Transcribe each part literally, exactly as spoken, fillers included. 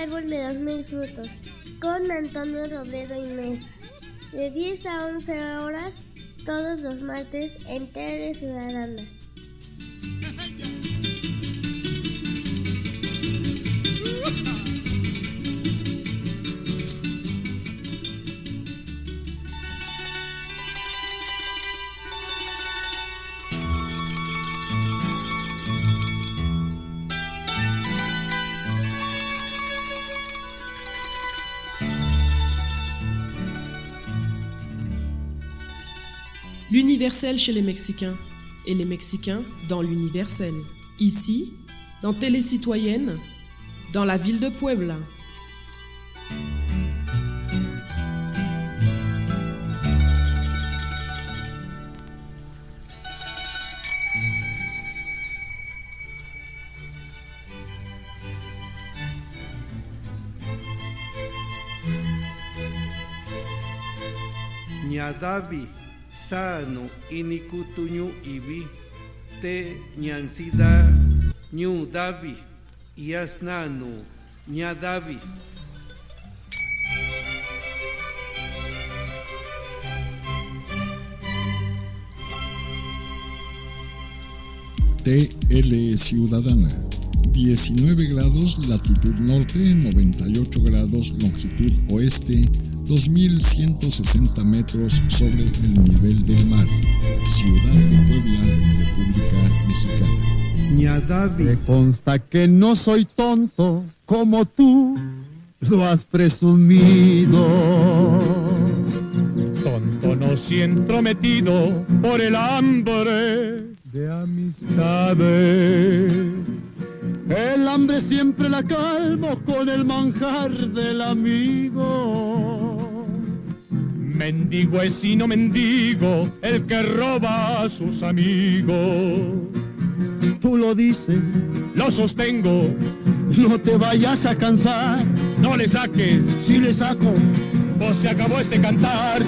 árbol de los mil frutos, con Antonio Robledo y Mesa, de diez a once horas, todos los martes en Tele Ciudadana. L'universel chez les Mexicains et les Mexicains dans l'universel. Ici, dans Télé Citoyenne, dans la ville de Puebla. Ñadavi sano inikutuñu ibi te ñansida ñu davi yasnanu ñadavi. T L Ciudadana, diecinueve grados latitud norte, noventa y ocho grados longitud oeste, dos mil ciento sesenta metros sobre el nivel del mar. Ciudad de Puebla, República Mexicana. Ñadavi. Me consta que no soy tonto como tú lo has presumido. Tonto no si entrometido por el hambre de amistades. El hambre siempre la calmo con el manjar del amigo. Mendigo es y no mendigo el que roba a sus amigos. Tú lo dices, lo sostengo, no te vayas a cansar. No le saques, si le saco, pues se acabó este cantar.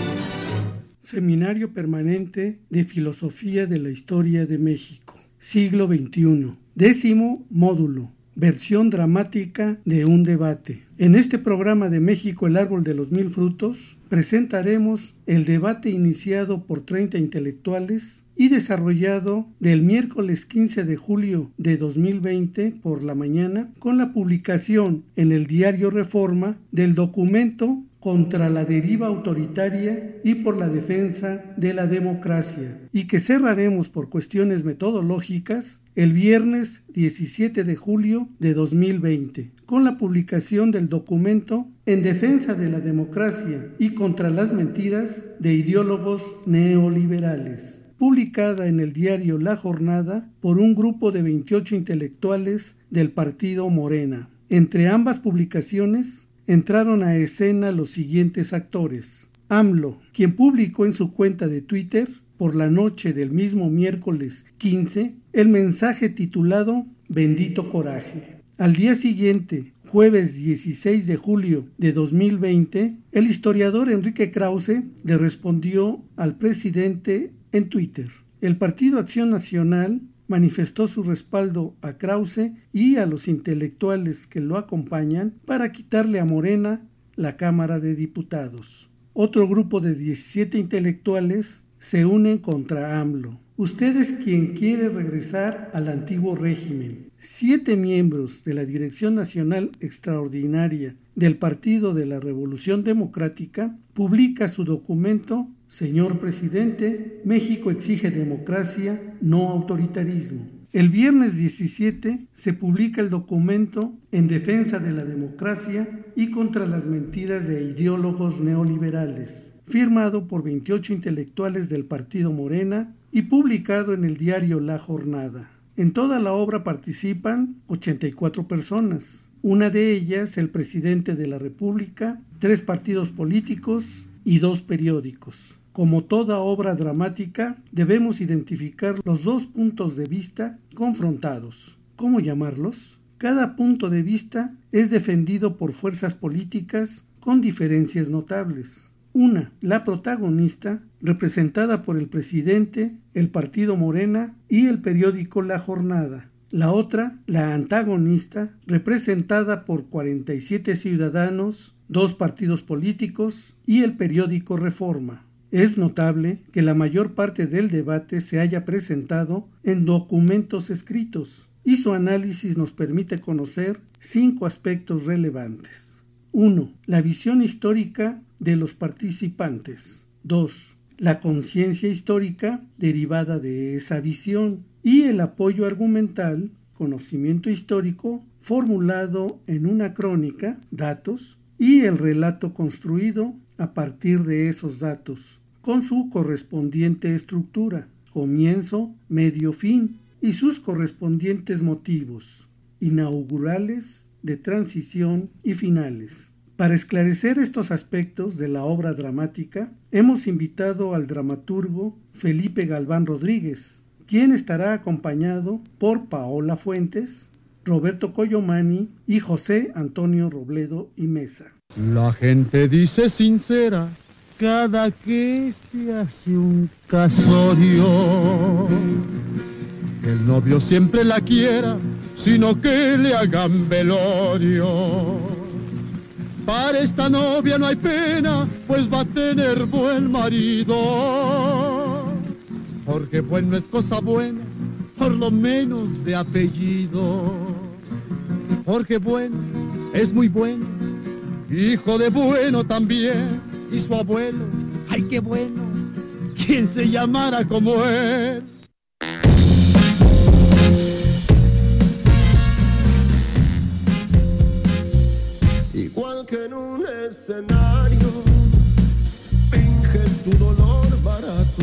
Seminario Permanente de Filosofía de la Historia de México, siglo veintiuno, décimo módulo, versión dramática de un debate. En este programa de México, el árbol de los mil frutos, presentaremos el debate iniciado por treinta intelectuales y desarrollado del miércoles quince de julio de dos mil veinte por la mañana, con la publicación en el diario Reforma del documento Contra la deriva autoritaria y por la defensa de la democracia, y que cerraremos por cuestiones metodológicas el viernes diecisiete de julio de dos mil veinte, con la publicación del documento En defensa de la democracia y contra las mentiras de ideólogos neoliberales, publicada en el diario La Jornada por un grupo de veintiocho intelectuales del partido Morena. Entre ambas publicaciones entraron a escena los siguientes actores: AMLO, quien publicó en su cuenta de Twitter, por la noche del mismo miércoles quince, el mensaje titulado Bendito Coraje. Al día siguiente, jueves dieciséis de julio de dos mil veinte, el historiador Enrique Krause le respondió al presidente en Twitter. El Partido Acción Nacional manifestó su respaldo a Krause y a los intelectuales que lo acompañan para quitarle a Morena la Cámara de Diputados. Otro grupo de diecisiete intelectuales se unen contra AMLO. Usted es quien quiere regresar al antiguo régimen. Siete miembros de la Dirección Nacional Extraordinaria del Partido de la Revolución Democrática publica su documento Señor Presidente, México exige democracia, no autoritarismo. El viernes diecisiete se publica el documento En defensa de la democracia y contra las mentiras de ideólogos neoliberales, firmado por veintiocho intelectuales del Partido Morena y publicado en el diario La Jornada. En toda la obra participan ochenta y cuatro personas, una de ellas el presidente de la República, tres partidos políticos y dos periódicos. Como toda obra dramática, debemos identificar los dos puntos de vista confrontados. ¿Cómo llamarlos? Cada punto de vista es defendido por fuerzas políticas con diferencias notables. Una, la protagonista, representada por el presidente, el partido Morena y el periódico La Jornada. La otra, la antagonista, representada por cuarenta y siete ciudadanos, dos partidos políticos y el periódico Reforma. Es notable que la mayor parte del debate se haya presentado en documentos escritos y su análisis nos permite conocer cinco aspectos relevantes. uno. La visión histórica de los participantes. dos. La conciencia histórica derivada de esa visión y el apoyo argumental, conocimiento histórico, formulado en una crónica, datos, y el relato construido a partir de esos datos, con su correspondiente estructura, comienzo, medio, fin, y sus correspondientes motivos, inaugurales, de transición y finales. Para esclarecer estos aspectos de la obra dramática, hemos invitado al dramaturgo Felipe Galván Rodríguez, quien estará acompañado por Paola Fuentes, Roberto Coyomani y José Antonio Robledo y Mesa. La gente dice sincera cada que se hace un casorio, que el novio siempre la quiera, sino que le hagan velorio. Para esta novia no hay pena, pues va a tener buen marido. Porque bueno es cosa buena, por lo menos de apellido. Porque bueno es muy bueno, hijo de bueno también. Y su abuelo, ay qué bueno, quien se llamara como él. Igual que en un escenario, finges tu dolor barato.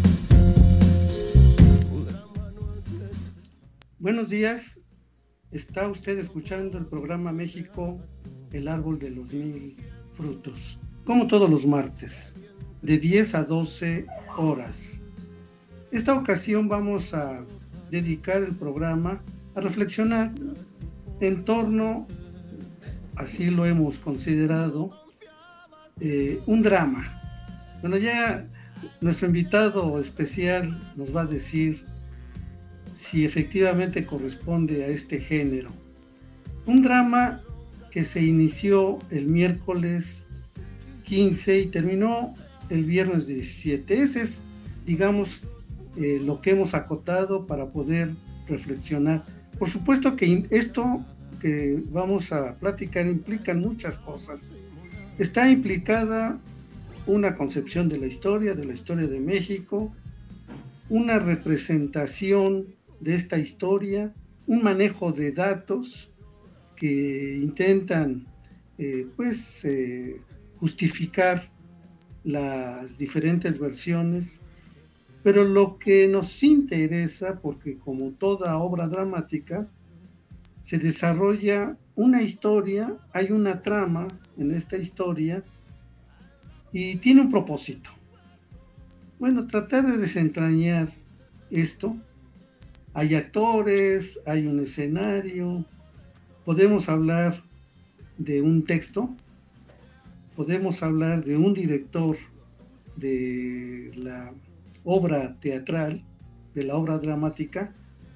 Tu drama no es eso. Buenos días, está usted escuchando el programa México, el árbol de los mil frutos, como todos los martes, de diez a doce horas. Esta ocasión vamos a dedicar el programa a reflexionar en torno, así lo hemos considerado, eh, un drama. Bueno, ya nuestro invitado especial nos va a decir si efectivamente corresponde a este género. Un drama que se inició el miércoles quince y terminó el viernes diecisiete. Ese es, digamos, eh, lo que hemos acotado para poder reflexionar. Por supuesto que esto que vamos a platicar implican muchas cosas. Está implicada una concepción de la historia, de la historia de México, una representación de esta historia, un manejo de datos que intentan eh, pues eh, justificar las diferentes versiones, pero lo que nos interesa, porque como toda obra dramática, se desarrolla una historia, hay una trama en esta historia y tiene un propósito. Bueno, tratar de desentrañar esto. Hay actores, hay un escenario, podemos hablar de un texto, podemos hablar de un director de la obra teatral, de la obra dramática.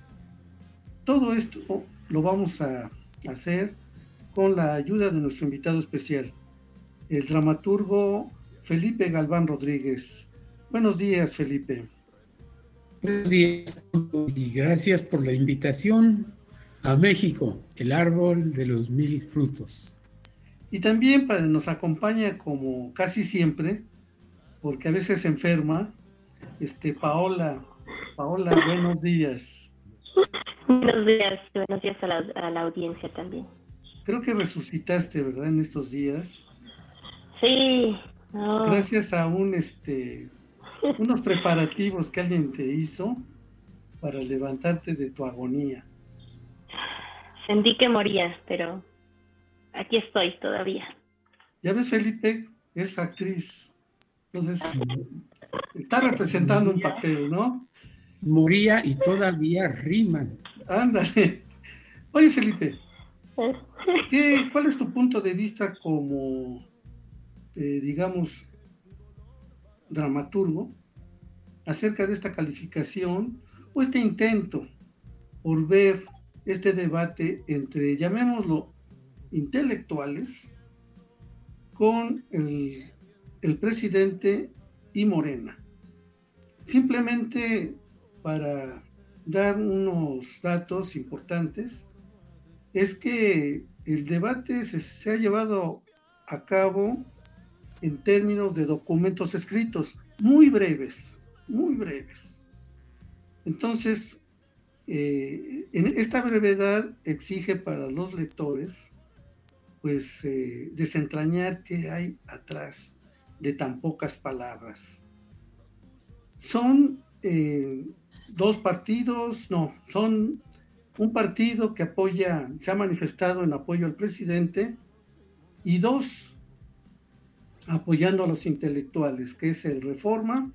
Todo esto lo vamos a hacer con la ayuda de nuestro invitado especial, el dramaturgo Felipe Galván Rodríguez. Buenos días, Felipe. Buenos días y gracias por la invitación a México, el árbol de los mil frutos. Y también para, nos acompaña, como casi siempre, porque a veces se enferma, este, Paola. Paola, buenos días. Buenos días, buenos días a la, a la audiencia también. Creo que resucitaste, ¿verdad? En estos días. Sí. No. Gracias a un, este, unos preparativos que alguien te hizo para levantarte de tu agonía. Sentí que moría, pero aquí estoy todavía. Ya ves, Felipe, es actriz. Entonces, está representando un papel, ¿no? Moría y todavía riman. Ándale. Oye, Felipe, ¿qué, ¿cuál es tu punto de vista como, eh, digamos, dramaturgo acerca de esta calificación o este intento por ver este debate entre, llamémoslo, intelectuales con el, el presidente y Morena. Simplemente para dar unos datos importantes, es que el debate se, se ha llevado a cabo en términos de documentos escritos, muy breves, muy breves. Entonces, eh, en esta brevedad exige para los lectores, pues, eh, desentrañar qué hay atrás de tan pocas palabras. Son eh, dos partidos, no, son un partido que apoya, se ha manifestado en apoyo al presidente, y dos apoyando a los intelectuales, que es el Reforma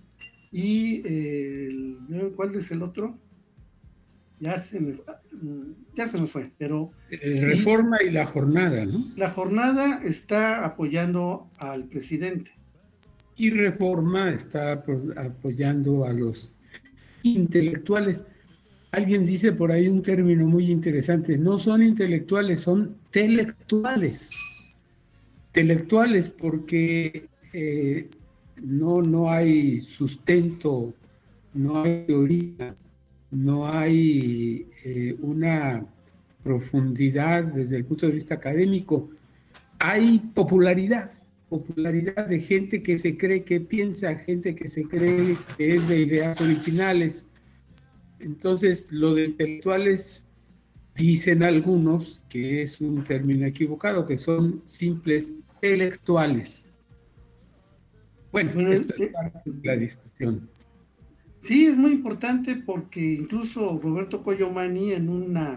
y el, ¿cuál es el otro? Ya se me, ya se me fue, pero... El Reforma y, y la Jornada, ¿no? La Jornada está apoyando al presidente. Y Reforma está apoyando a los intelectuales. Alguien dice por ahí un término muy interesante, no son intelectuales, son telectuales. Telectuales porque eh, no, no hay sustento, no hay teoría, no hay eh, una profundidad desde el punto de vista académico. Hay popularidad, popularidad de gente que se cree que piensa, gente que se cree que es de ideas originales. Entonces, lo de intelectuales, dicen algunos que es un término equivocado, que son simples intelectuales. Bueno, bueno esto eh, es parte de la discusión. Sí, es muy importante porque incluso Roberto Coyomani, en una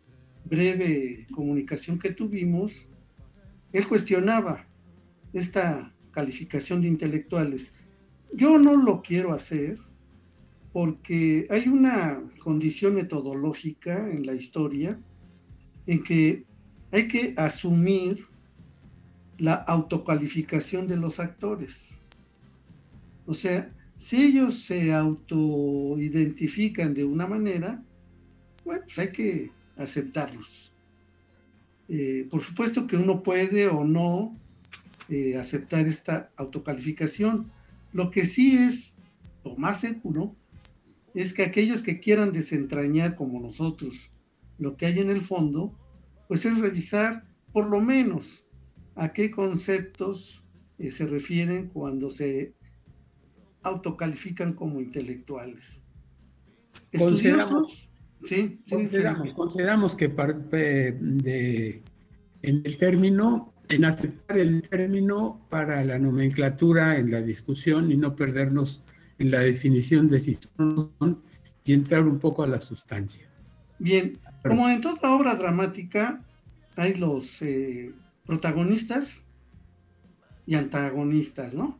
breve comunicación que tuvimos, él cuestionaba esta calificación de intelectuales. Yo no lo quiero hacer porque hay una condición metodológica en la historia en que hay que asumir la autocalificación de los actores. O sea, si ellos se autoidentifican de una manera, bueno, pues hay que aceptarlos. Eh, por supuesto que uno puede o no eh, aceptar esta autocalificación. Lo que sí es lo más seguro es que aquellos que quieran desentrañar como nosotros lo que hay en el fondo, pues es revisar por lo menos a qué conceptos eh, se refieren cuando se autocalifican como intelectuales. Consideramos, sí, sí, consideramos, sí. consideramos que parte de, en el término, en aceptar el término para la nomenclatura en la discusión y no perdernos en la definición de si son y entrar un poco a la sustancia. Bien, como en toda obra dramática hay los eh, protagonistas y antagonistas, ¿no?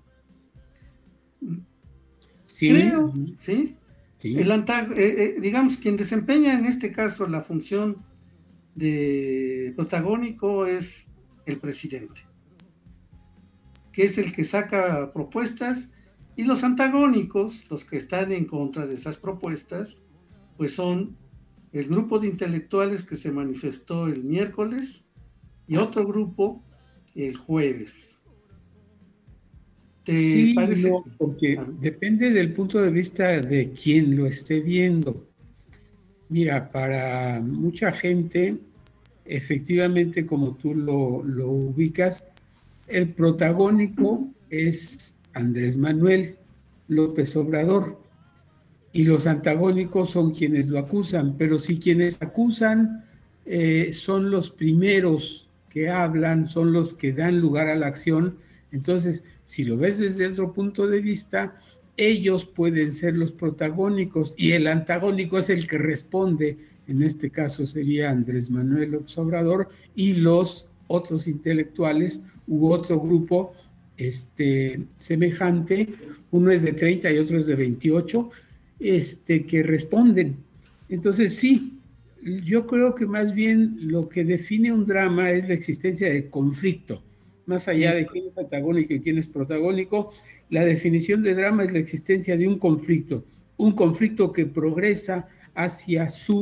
Sí. Creo, ¿sí? Sí. El antag- eh, eh, digamos, quien desempeña en este caso la función de protagónico es el presidente, que es el que saca propuestas, y los antagónicos, los que están en contra de esas propuestas, pues son el grupo de intelectuales que se manifestó el miércoles y otro grupo el jueves. ¿Te sí, parece? No, porque ah. depende del punto de vista de quien lo esté viendo. Mira, para mucha gente, efectivamente, como tú lo, lo ubicas, el protagónico es Andrés Manuel López Obrador y los antagónicos son quienes lo acusan, pero si quienes acusan eh, son los primeros que hablan, son los que dan lugar a la acción, entonces si lo ves desde otro punto de vista, ellos pueden ser los protagónicos y el antagónico es el que responde, en este caso sería Andrés Manuel López Obrador y los otros intelectuales u otro grupo este, semejante, uno es de treinta y otro es de veintiocho, este, que responden. Entonces sí, yo creo que más bien lo que define un drama es la existencia de conflicto, más allá de quién es antagónico y quién es protagónico. La definición de drama es la existencia de un conflicto, un conflicto que progresa hacia su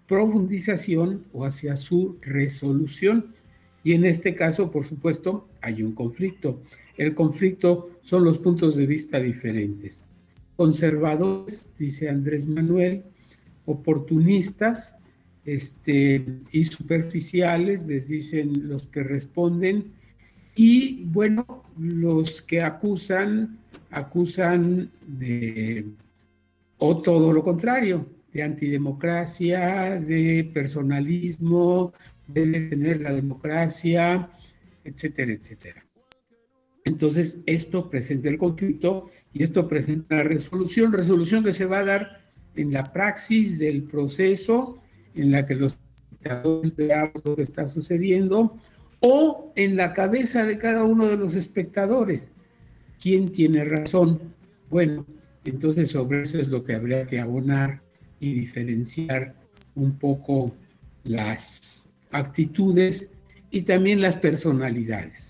profundización o hacia su resolución. Y en este caso, por supuesto, hay un conflicto. El conflicto son los puntos de vista diferentes. Conservadores, dice Andrés Manuel, oportunistas este, y superficiales, les dicen los que responden, y bueno, los que acusan, acusan de, o todo lo contrario, de antidemocracia, de personalismo, de detener la democracia, etcétera, etcétera. Entonces, esto presenta el conflicto y esto presenta la resolución, resolución que se va a dar en la praxis del proceso, en la que los espectadores vean lo que está sucediendo, o en la cabeza de cada uno de los espectadores. ¿Quién tiene razón? Bueno, entonces sobre eso es lo que habría que abonar y diferenciar un poco las actitudes y también las personalidades.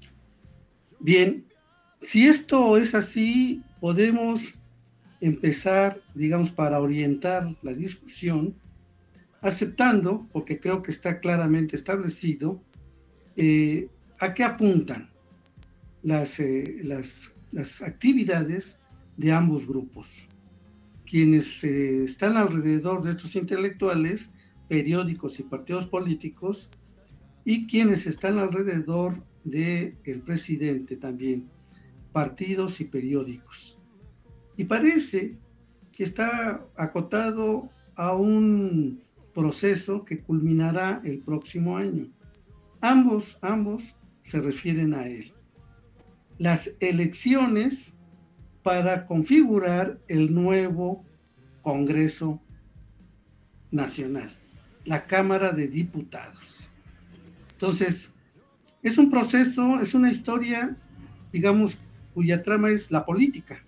Bien, si esto es así, podemos empezar, digamos, para orientar la discusión, aceptando, porque creo que está claramente establecido, eh, a qué apuntan las, eh, las, las actividades de ambos grupos. Quienes eh, están alrededor de estos intelectuales, periódicos y partidos políticos, y quienes están alrededor del presidente también, partidos y periódicos. Y parece que está acotado a un proceso que culminará el próximo año. Ambos, ambos se refieren a él. Las elecciones para configurar el nuevo Congreso Nacional, la Cámara de Diputados. Entonces, es un proceso, es una historia, digamos, cuya trama es la política.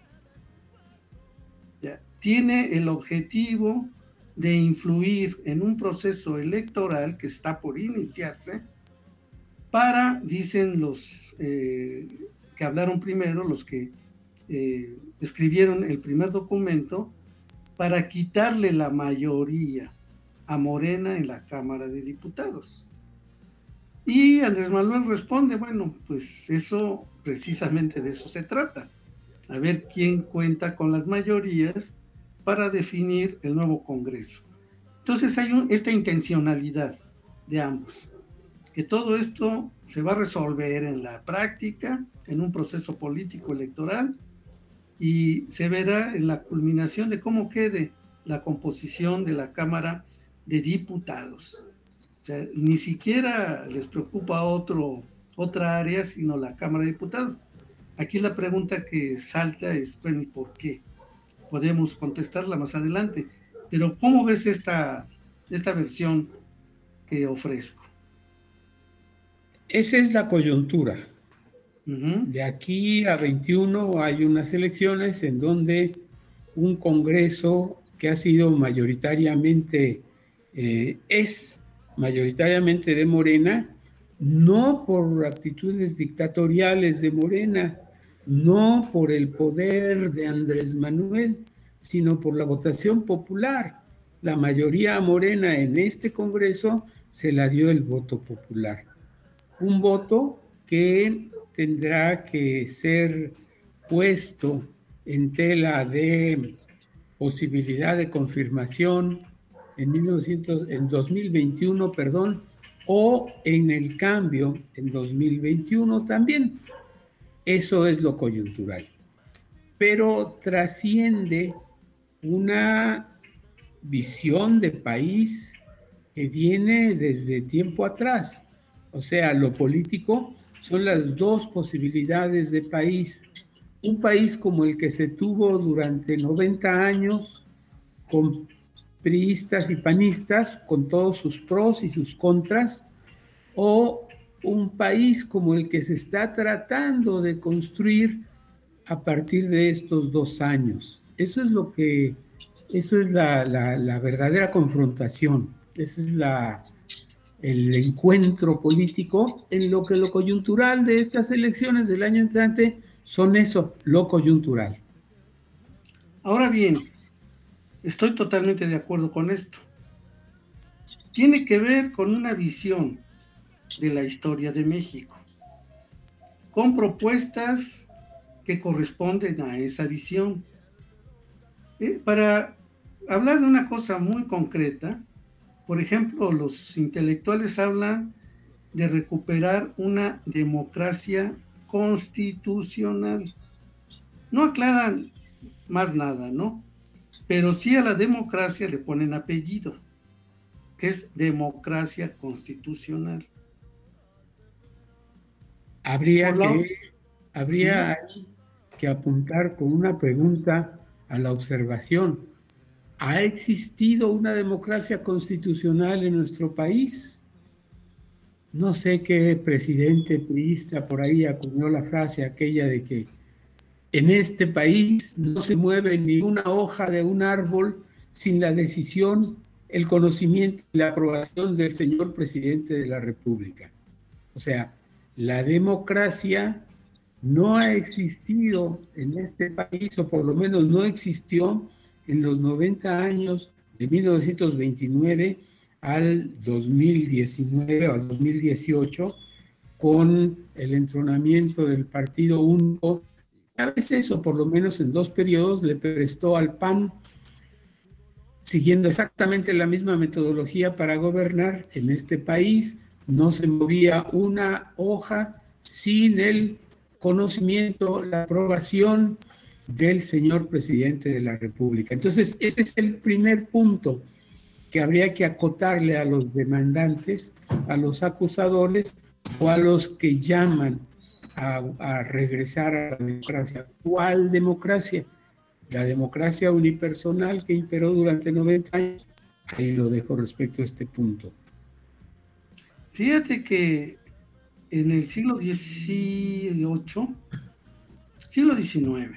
¿Ya? Tiene el objetivo de influir en un proceso electoral que está por iniciarse para, dicen los eh, que hablaron primero, los que eh, escribieron el primer documento, para quitarle la mayoría a Morena en la Cámara de Diputados. Y Andrés Manuel responde, bueno, pues eso, precisamente de eso se trata, a ver quién cuenta con las mayorías para definir el nuevo Congreso. Entonces hay un, esta intencionalidad de ambos, que todo esto se va a resolver en la práctica, en un proceso político electoral, y se verá en la culminación de cómo quede la composición de la Cámara de Diputados. O sea, ni siquiera les preocupa otro, otra área, sino la Cámara de Diputados. Aquí la pregunta que salta es, bueno, ¿y por qué? Podemos contestarla más adelante, pero ¿cómo ves esta, esta versión que ofrezco? Esa es la coyuntura. Uh-huh. De aquí a veintiuno hay unas elecciones en donde un Congreso que ha sido mayoritariamente, eh, es mayoritariamente de Morena, no por actitudes dictatoriales de Morena, no por el poder de Andrés Manuel, sino por la votación popular. La mayoría Morena en este Congreso se la dio el voto popular. Un voto que tendrá que ser puesto en tela de posibilidad de confirmación en, mil novecientos, en dos mil veintiuno, perdón, o en el cambio en dos mil veintiuno también. Eso es lo coyuntural. Pero trasciende una visión de país que viene desde tiempo atrás. O sea, lo político son las dos posibilidades de país. Un país como el que se tuvo durante noventa años, con priistas y panistas, con todos sus pros y sus contras, o un país como el que se está tratando de construir a partir de estos dos años. Eso es lo que, eso es la, la, la verdadera confrontación. Ese es la, el encuentro político, en lo que lo coyuntural de estas elecciones del año entrante son eso, lo coyuntural. Ahora bien, estoy totalmente de acuerdo con esto. tiene que ver con una visión de la historia de México, con propuestas que corresponden a esa visión. Eh, para hablar de una cosa muy concreta, por ejemplo, los intelectuales hablan de recuperar una democracia constitucional. No aclaran más nada, ¿no? Pero sí a la democracia le ponen apellido, que es democracia constitucional. Habría, la... que, habría ¿Sí? que apuntar con una pregunta a la observación. ¿Ha existido una democracia constitucional en nuestro país? No sé qué presidente priista por ahí acuñó la frase aquella de que en este país no se mueve ni una hoja de un árbol sin la decisión, el conocimiento y la aprobación del señor presidente de la República. O sea, la democracia no ha existido en este país, o por lo menos no existió en los noventa años de mil novecientos veintinueve al dos mil diecinueve o al dos mil dieciocho, con el entronamiento del Partido Único. A veces, o por lo menos en dos periodos, le prestó al P A N, siguiendo exactamente la misma metodología para gobernar en este país. No se movía una hoja sin el conocimiento, la aprobación del señor presidente de la República. Entonces, ese es el primer punto que habría que acotarle a los demandantes, a los acusadores o a los que llaman a, a regresar a la democracia. ¿Cuál democracia? La democracia unipersonal que imperó durante noventa años. Ahí lo dejo respecto a este punto. Fíjate que en el siglo dieciocho, siglo diecinueve,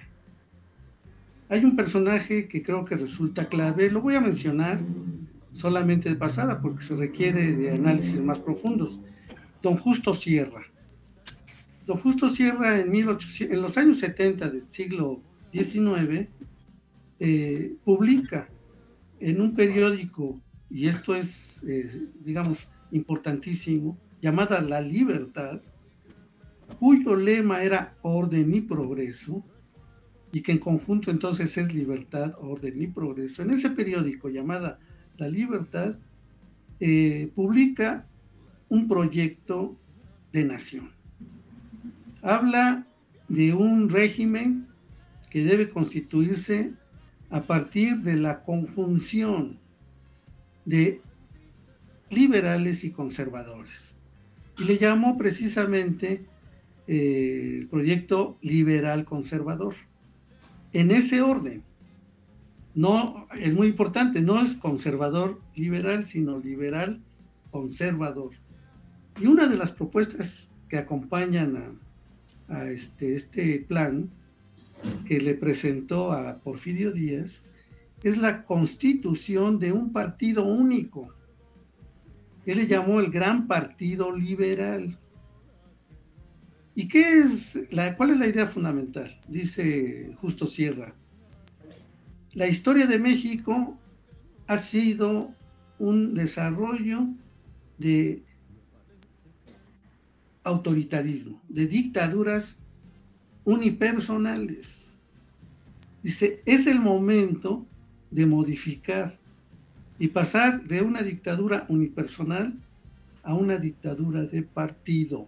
hay un personaje que creo que resulta clave. Lo voy a mencionar solamente de pasada porque se requiere de análisis más profundos. Don Justo Sierra. Don Justo Sierra en, mil ochocientos, en los años setenta del siglo diecinueve eh, publica en un periódico, y esto es, eh, digamos, importantísimo, llamada La Libertad, cuyo lema era orden y progreso, y que en conjunto entonces es libertad, orden y progreso. En ese periódico llamada La Libertad, eh, publica un proyecto de nación. Habla de un régimen que debe constituirse a partir de la conjunción de liberales y conservadores. Y le llamó precisamente eh, el proyecto liberal conservador. En ese orden. No, es muy importante, no es conservador liberal, sino liberal conservador. Y una de las propuestas que acompañan a, a este, este plan que le presentó a Porfirio Díaz es la constitución de un partido único. Él le llamó el Gran Partido Liberal. ¿Y qué es la, cuál es la idea fundamental? Dice Justo Sierra. La historia de México ha sido un desarrollo de autoritarismo, de dictaduras unipersonales. Dice, es el momento de modificar y pasar de una dictadura unipersonal a una dictadura de partido.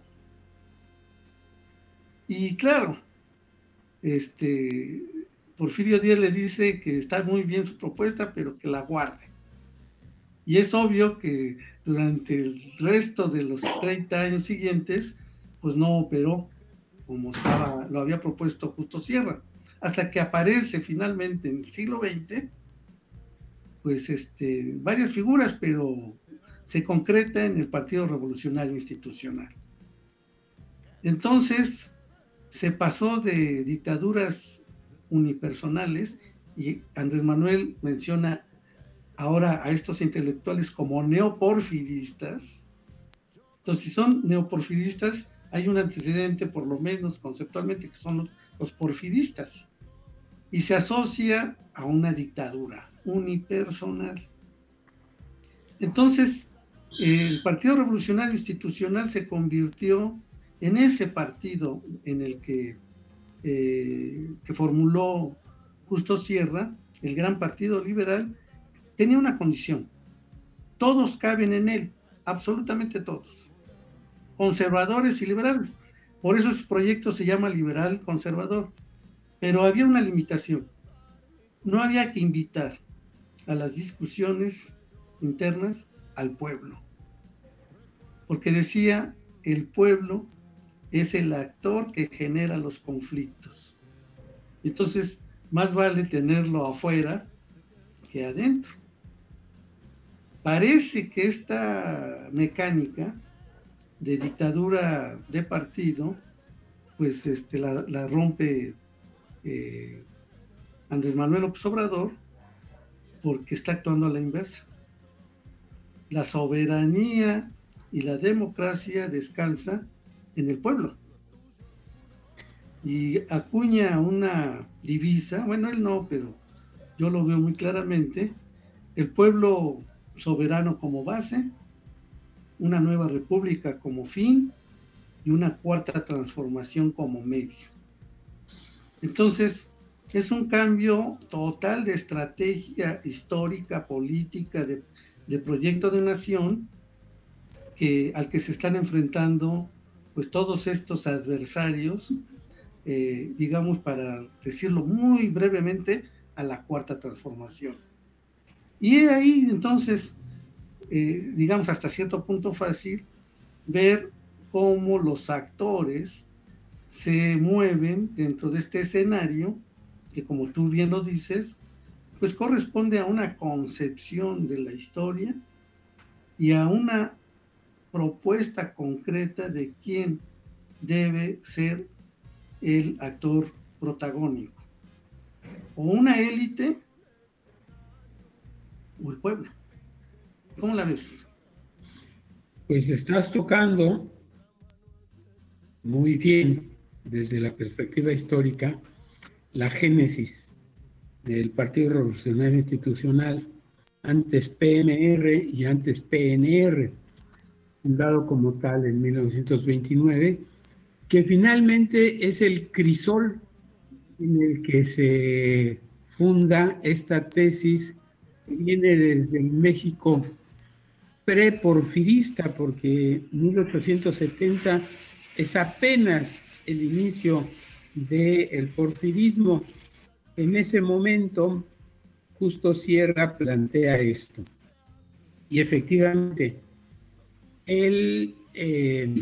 Y claro, este, Porfirio Díaz le dice que está muy bien su propuesta, pero que la guarde. Y es obvio que durante el resto de los treinta años siguientes, pues no operó como estaba, lo había propuesto Justo Sierra. Hasta que aparece finalmente en el siglo veinte, pues este, varias figuras, pero se concreta en el Partido Revolucionario Institucional. Entonces, se pasó de dictaduras unipersonales, y Andrés Manuel menciona ahora a estos intelectuales como neoporfiristas. Entonces, si son neoporfiristas, hay un antecedente, por lo menos conceptualmente, que son los, los porfiristas, y se asocia a una dictadura unipersonal. Entonces, El Partido Revolucionario Institucional se convirtió en ese partido en el que, eh, que formuló Justo Sierra, el gran partido liberal. Tenía una condición: todos caben en él, absolutamente todos, conservadores y liberales. Por eso su proyecto se llama liberal conservador. Pero había una limitación: no había que invitar a las discusiones internas al pueblo, porque decía, el pueblo es el actor que genera los conflictos. Entonces, más vale tenerlo afuera que adentro. Parece que esta mecánica de dictadura de partido, pues este, la, la rompe eh, Andrés Manuel López Obrador, porque está actuando a la inversa. La soberanía y la democracia descansa en el pueblo. Y acuña una divisa, bueno, él no, pero yo lo veo muy claramente: el pueblo soberano como base, una nueva república como fin y una cuarta transformación como medio. Entonces, es un cambio total de estrategia histórica, política, de, de proyecto de nación, que, al que se están enfrentando pues todos estos adversarios, eh, digamos, para decirlo muy brevemente, a la cuarta transformación. Y ahí entonces, eh, digamos, hasta cierto punto fácil ver cómo los actores se mueven dentro de este escenario, que, como tú bien lo dices, pues corresponde a una concepción de la historia y a una propuesta concreta de quién debe ser el actor protagónico: o una élite o el pueblo. ¿Cómo la ves? Pues estás tocando muy bien, desde la perspectiva histórica, la génesis del Partido Revolucionario Institucional, antes P M R y antes P N R, fundado como tal en mil novecientos veintinueve, que finalmente es el crisol en el que se funda esta tesis que viene desde el México preporfirista, porque mil ochocientos setenta es apenas el inicio del porfirismo. En ese momento, Justo Sierra plantea esto. Y efectivamente, el, eh,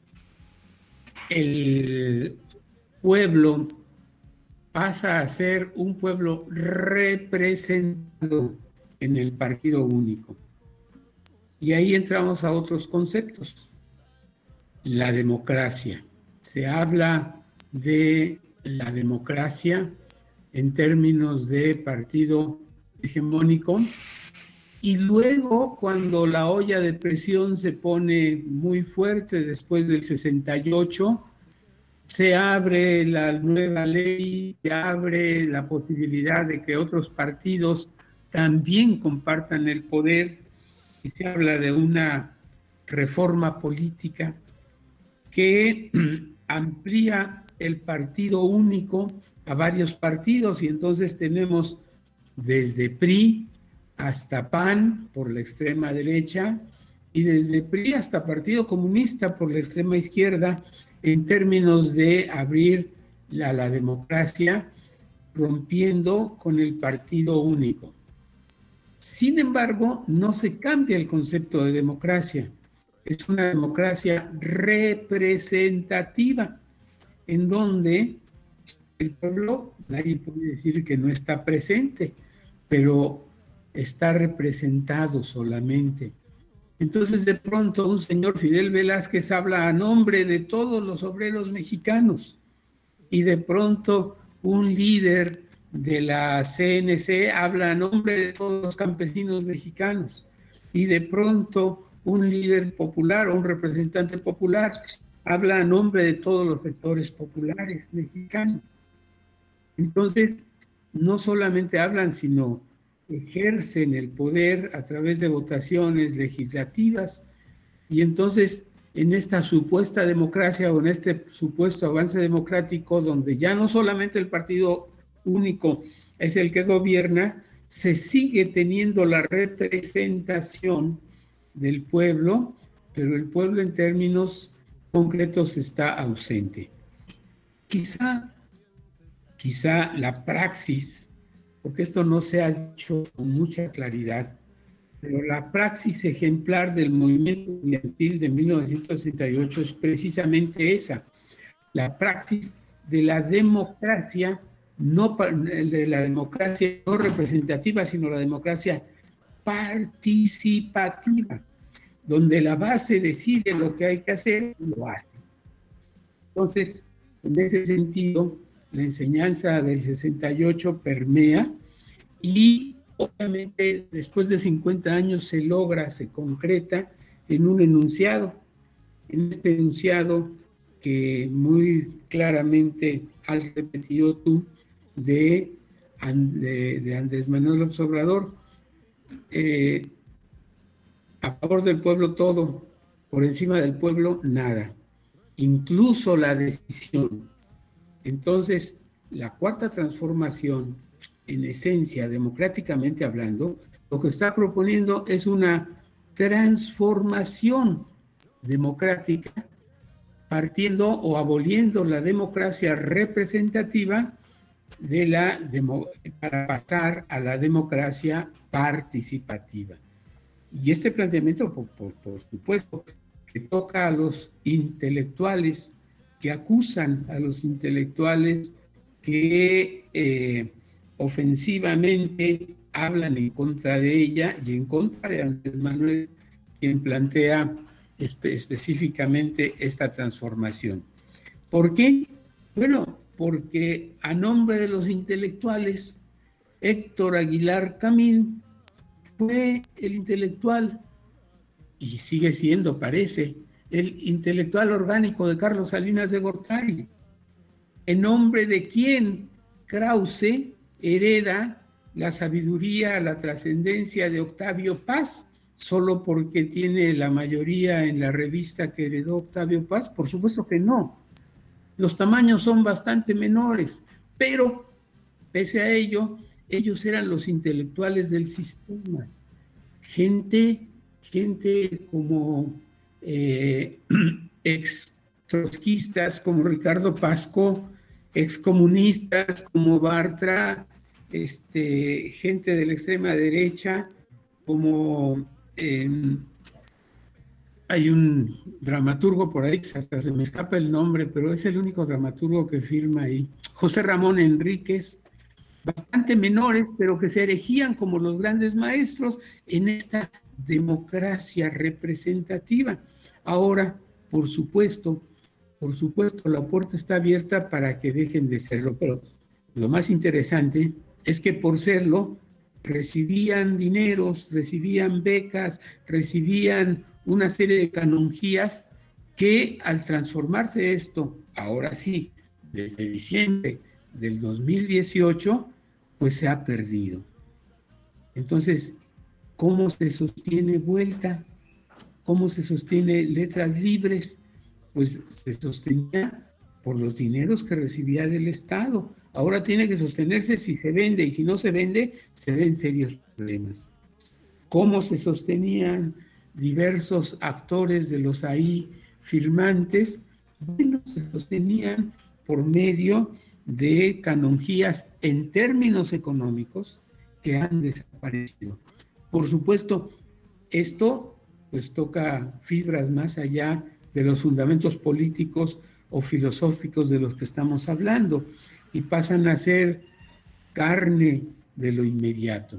el pueblo pasa a ser un pueblo representado en el partido único. Y ahí entramos a otros conceptos. La democracia. Se habla de la democracia en términos de partido hegemónico, y luego, cuando la olla de presión se pone muy fuerte después del sesenta y ocho, se abre la nueva ley, se abre la posibilidad de que otros partidos también compartan el poder, y se habla de una reforma política que amplía el partido único a varios partidos, y entonces tenemos desde P R I hasta P A N por la extrema derecha, y desde P R I hasta Partido Comunista por la extrema izquierda, en términos de abrir la, la democracia, rompiendo con el partido único. Sin embargo, no se cambia el concepto de democracia. Es una democracia representativa, en donde el pueblo, nadie puede decir que no está presente, pero está representado solamente. Entonces, de pronto, un señor Fidel Velázquez habla a nombre de todos los obreros mexicanos, y de pronto un líder de la C N C habla a nombre de todos los campesinos mexicanos, y de pronto un líder popular o un representante popular habla a nombre de todos los sectores populares mexicanos. Entonces, no solamente hablan, sino ejercen el poder a través de votaciones legislativas, y entonces en esta supuesta democracia o en este supuesto avance democrático, donde ya no solamente el partido único es el que gobierna, se sigue teniendo la representación del pueblo, pero el pueblo en términos concretos está ausente. Quizá, quizá la praxis, porque esto no se ha dicho con mucha claridad, pero la praxis ejemplar del movimiento estudiantil de mil novecientos sesenta y ocho es precisamente esa, la praxis de la democracia, no de la democracia no representativa, sino la democracia participativa, donde la base decide lo que hay que hacer, lo hace. Entonces, en ese sentido, la enseñanza del sesenta y ocho permea y obviamente después de cincuenta años se logra, se concreta en un enunciado, en este enunciado que muy claramente has repetido tú de, de, de Andrés Manuel López Obrador, eh, a favor del pueblo todo, por encima del pueblo nada, incluso la decisión. Entonces, la cuarta transformación, en esencia, democráticamente hablando, lo que está proponiendo es una transformación democrática, partiendo o aboliendo la democracia representativa de la demo, para pasar a la democracia participativa. Y este planteamiento, por, por, por supuesto, que toca a los intelectuales, que acusan a los intelectuales que eh, ofensivamente hablan en contra de ella y en contra de Andrés Manuel, quien plantea espe- específicamente esta transformación. ¿Por qué? Bueno, porque a nombre de los intelectuales, Héctor Aguilar Camín fue el intelectual, y sigue siendo, parece, el intelectual orgánico de Carlos Salinas de Gortari, en nombre de quien Krause hereda la sabiduría, la trascendencia de Octavio Paz, solo porque tiene la mayoría en la revista que heredó Octavio Paz. Por supuesto que no. Los tamaños son bastante menores, pero pese a ello, ellos eran los intelectuales del sistema. Gente, gente como eh, ex trotskistas, como Ricardo Pasco, ex comunistas como Bartra, este, gente de la extrema derecha, como eh, hay un dramaturgo por ahí, hasta se me escapa el nombre, pero es el único dramaturgo que firma ahí, José Ramón Enríquez, bastante menores, pero que se erigían como los grandes maestros en esta democracia representativa. Ahora, por supuesto, por supuesto, la puerta está abierta para que dejen de serlo, pero lo más interesante es que por serlo recibían dineros, recibían becas, recibían una serie de canonjías que al transformarse esto, ahora sí, desde diciembre del dos mil dieciocho, pues se ha perdido. Entonces, ¿cómo se sostiene Vuelta? ¿Cómo se sostiene Letras Libres? Pues se sostenía por los dineros que recibía del Estado. Ahora tiene que sostenerse si se vende, y si no se vende, se ven serios problemas. ¿Cómo se sostenían diversos actores de los ahí firmantes? Bueno, se sostenían por medio de canonjías en términos económicos que han desaparecido. Por supuesto, esto pues toca fibras más allá de los fundamentos políticos o filosóficos de los que estamos hablando y pasan a ser carne de lo inmediato.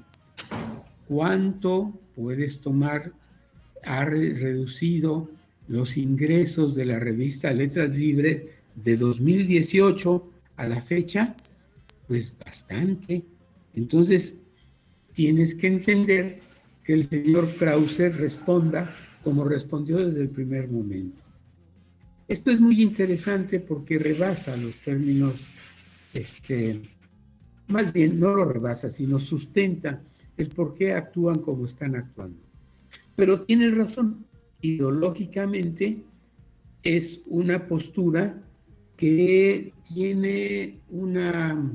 ¿Cuánto puedes tomar? Ha reducido los ingresos de la revista Letras Libres de dos mil dieciocho a la fecha, pues bastante. Entonces, tienes que entender que el señor Krause responda como respondió desde el primer momento. Esto es muy interesante porque rebasa los términos, este, más bien no lo rebasa, sino sustenta el por qué actúan como están actuando. Pero tiene razón, ideológicamente es una postura que tiene una,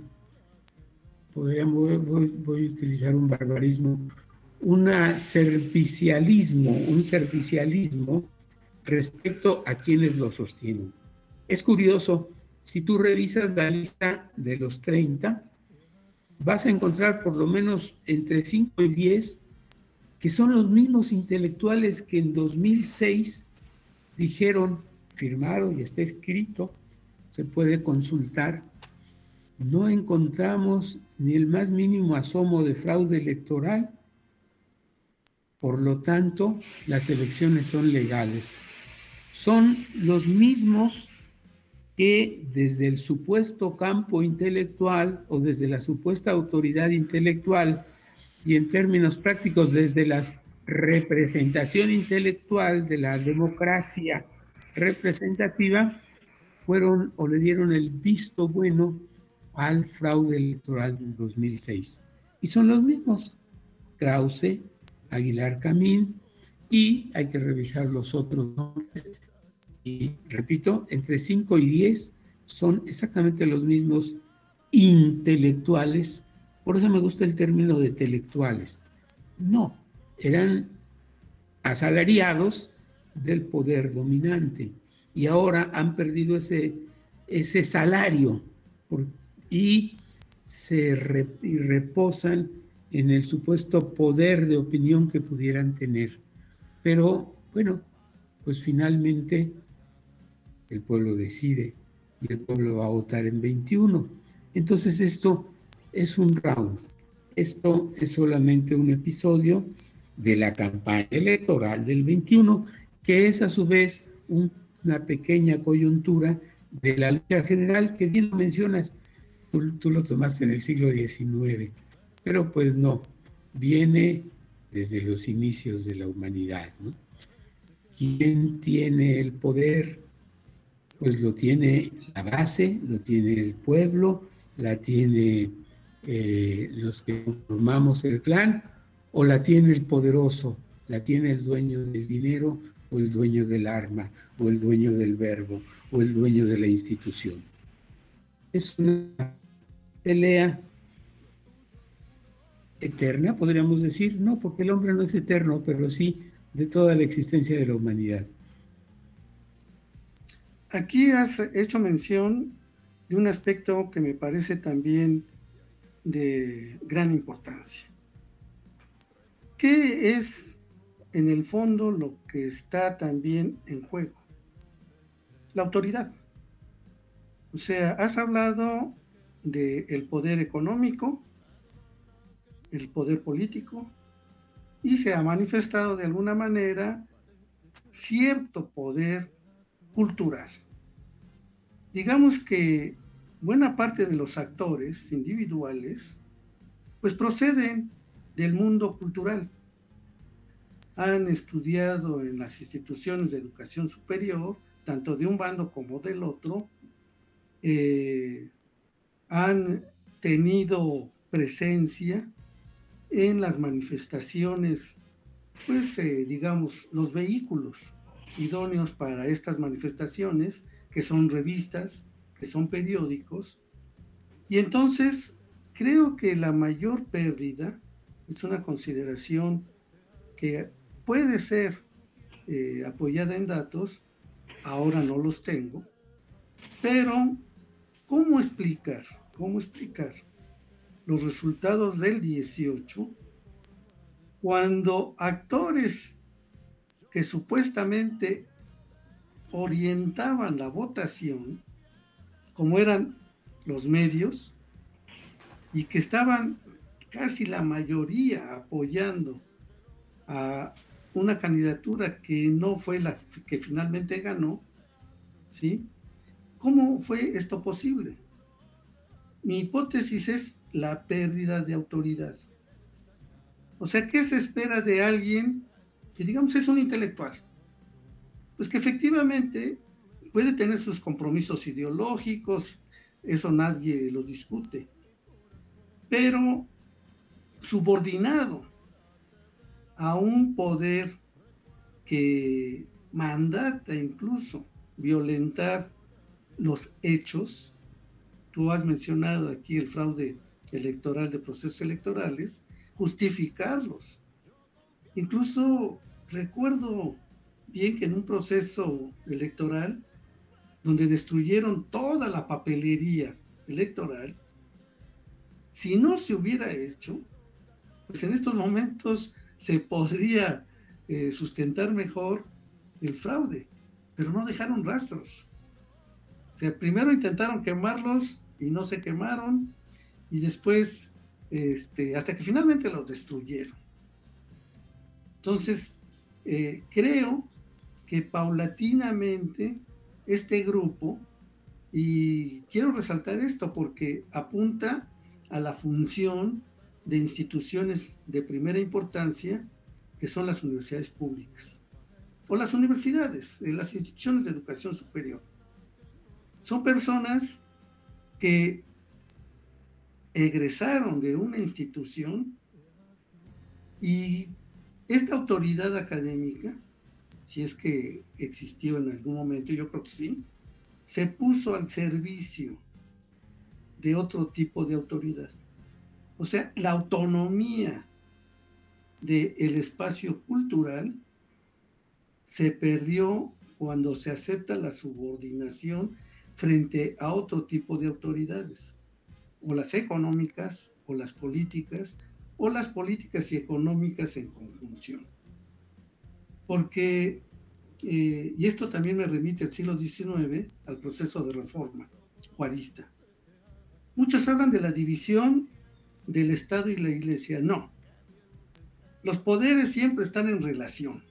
podríamos, voy, voy a utilizar un barbarismo, una servicialismo, un servicialismo respecto a quienes lo sostienen. Es curioso, si tú revisas la lista de los treinta, vas a encontrar por lo menos entre cinco y diez que son los mismos intelectuales que en dos mil seis dijeron, firmaron y está escrito, se puede consultar, no encontramos ni el más mínimo asomo de fraude electoral, por lo tanto, las elecciones son legales. Son los mismos que desde el supuesto campo intelectual o desde la supuesta autoridad intelectual y en términos prácticos desde la representación intelectual de la democracia representativa, fueron o le dieron el visto bueno al fraude electoral del dos mil seis. Y son los mismos, Krause, Aguilar Camín, y hay que revisar los otros nombres. Y repito, entre cinco y diez son exactamente los mismos intelectuales. Por eso me gusta el término de intelectuales. No, eran asalariados del poder dominante y ahora han perdido ese, ese salario por, y se re, y reposan en el supuesto poder de opinión que pudieran tener. Pero bueno, pues finalmente el pueblo decide y el pueblo va a votar en veintiuno. Entonces esto es un round. Esto es solamente un episodio de la campaña electoral del veintiuno, que es a su vez un, una pequeña coyuntura de la lucha general, que bien lo mencionas, tú, tú lo tomaste en el siglo diecinueve, pero pues no, viene desde los inicios de la humanidad, ¿no? ¿Quién tiene el poder? Pues lo tiene la base, lo tiene el pueblo, la tiene eh, los que formamos el clan, o la tiene el poderoso, la tiene el dueño del dinero, o el dueño del arma, o el dueño del verbo, o el dueño de la institución. Es una pelea eterna, podríamos decir, no, porque el hombre no es eterno, pero sí de toda la existencia de la humanidad. Aquí has hecho mención de un aspecto que me parece también de gran importancia. ¿Qué es en el fondo lo que está también en juego? La autoridad. O sea, has hablado del poder económico, el poder político, y se ha manifestado de alguna manera cierto poder cultural. Digamos que buena parte de los actores individuales pues proceden del mundo cultural. Han estudiado en las instituciones de educación superior, tanto de un bando como del otro, eh, han tenido presencia en las manifestaciones, pues eh, digamos, los vehículos idóneos para estas manifestaciones, que son revistas, que son periódicos, y entonces creo que la mayor pérdida es una consideración que puede ser eh, apoyada en datos, ahora no los tengo, pero ¿cómo explicar? ¿Cómo explicar los resultados del dieciocho cuando actores que supuestamente orientaban la votación, como eran los medios, y que estaban casi la mayoría apoyando a una candidatura que no fue la que finalmente ganó, ¿sí? ¿Cómo fue esto posible? Mi hipótesis es la pérdida de autoridad. O sea, ¿qué se espera de alguien que, digamos, es un intelectual? Pues que efectivamente puede tener sus compromisos ideológicos, eso nadie lo discute, pero subordinado a un poder que mandata incluso violentar los hechos. Tú has mencionado aquí el fraude electoral de procesos electorales, justificarlos. Incluso recuerdo bien que en un proceso electoral donde destruyeron toda la papelería electoral, si no se hubiera hecho, pues en estos momentos se podría eh, sustentar mejor el fraude, pero no dejaron rastros. O sea, primero intentaron quemarlos y no se quemaron, y después, este, hasta que finalmente los destruyeron. Entonces, eh, creo que paulatinamente este grupo, y quiero resaltar esto porque apunta a la función de instituciones de primera importancia, que son las universidades públicas, o las universidades, eh, las instituciones de educación superior. Son personas que egresaron de una institución y esta autoridad académica, si es que existió en algún momento, yo creo que sí, se puso al servicio de otro tipo de autoridad. O sea, la autonomía del espacio cultural se perdió cuando se acepta la subordinación frente a otro tipo de autoridades, o las económicas, o las políticas, o las políticas y económicas en conjunción. Porque, eh, y esto también me remite al siglo diecinueve, al proceso de reforma juarista. Muchos hablan de la división del Estado y la Iglesia. No. Los poderes siempre están en relación.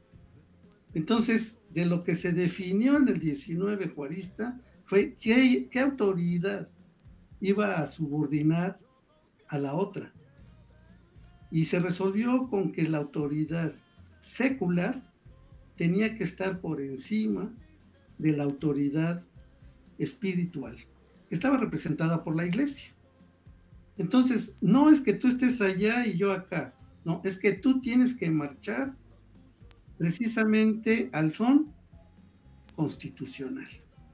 Entonces, de lo que se definió en el diecinueve juarista fue qué, qué autoridad iba a subordinar a la otra. Y se resolvió con que la autoridad secular tenía que estar por encima de la autoridad espiritual, que estaba representada por la Iglesia. Entonces, no es que tú estés allá y yo acá, no, es que tú tienes que marchar precisamente al son constitucional.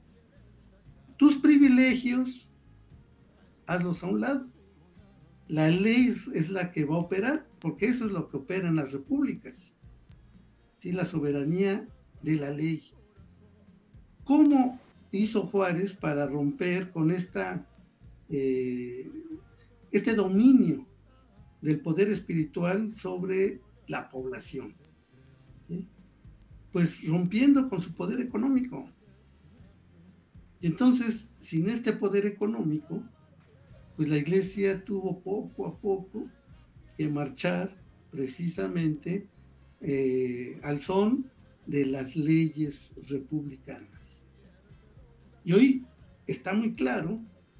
Tus privilegios, hazlos a un lado. La ley es, es la que va a operar, porque eso es lo que opera en las repúblicas. ¿Sí? La soberanía de la ley. ¿Cómo hizo Juárez para romper con esta, eh, este dominio del poder espiritual sobre la población? ¿Sí? Pues rompiendo con su poder económico. Y entonces, sin este poder económico, pues la Iglesia tuvo poco a poco que marchar precisamente eh, al son de las leyes republicanas. Y hoy está muy claro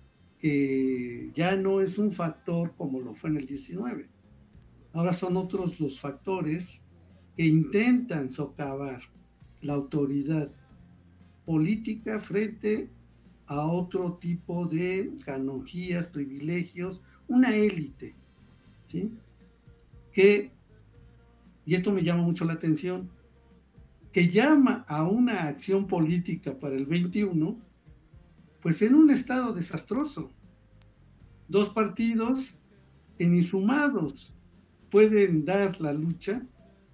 que ya no es un factor como lo fue en el diecinueve. Ahora son otros los factores que intentan socavar la autoridad política frente a otro tipo de canonjías, privilegios, una élite, ¿sí? Que, y esto me llama mucho la atención, que llama a una acción política para el veintiuno, pues en un estado desastroso. Dos partidos que ni sumados pueden dar la lucha,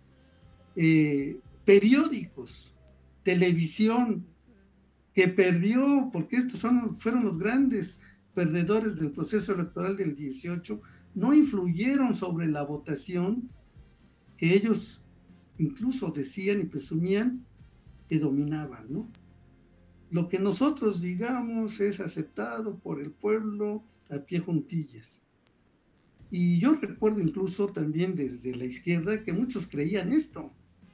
eh, periódicos, televisión, que perdió, porque estos son, fueron los grandes perdedores del proceso electoral del dieciocho, no influyeron sobre la votación que ellos incluso decían y presumían que dominaban, ¿no? Lo que nosotros digamos es aceptado por el pueblo a pie juntillas. Y yo recuerdo incluso también desde la izquierda que muchos creían esto.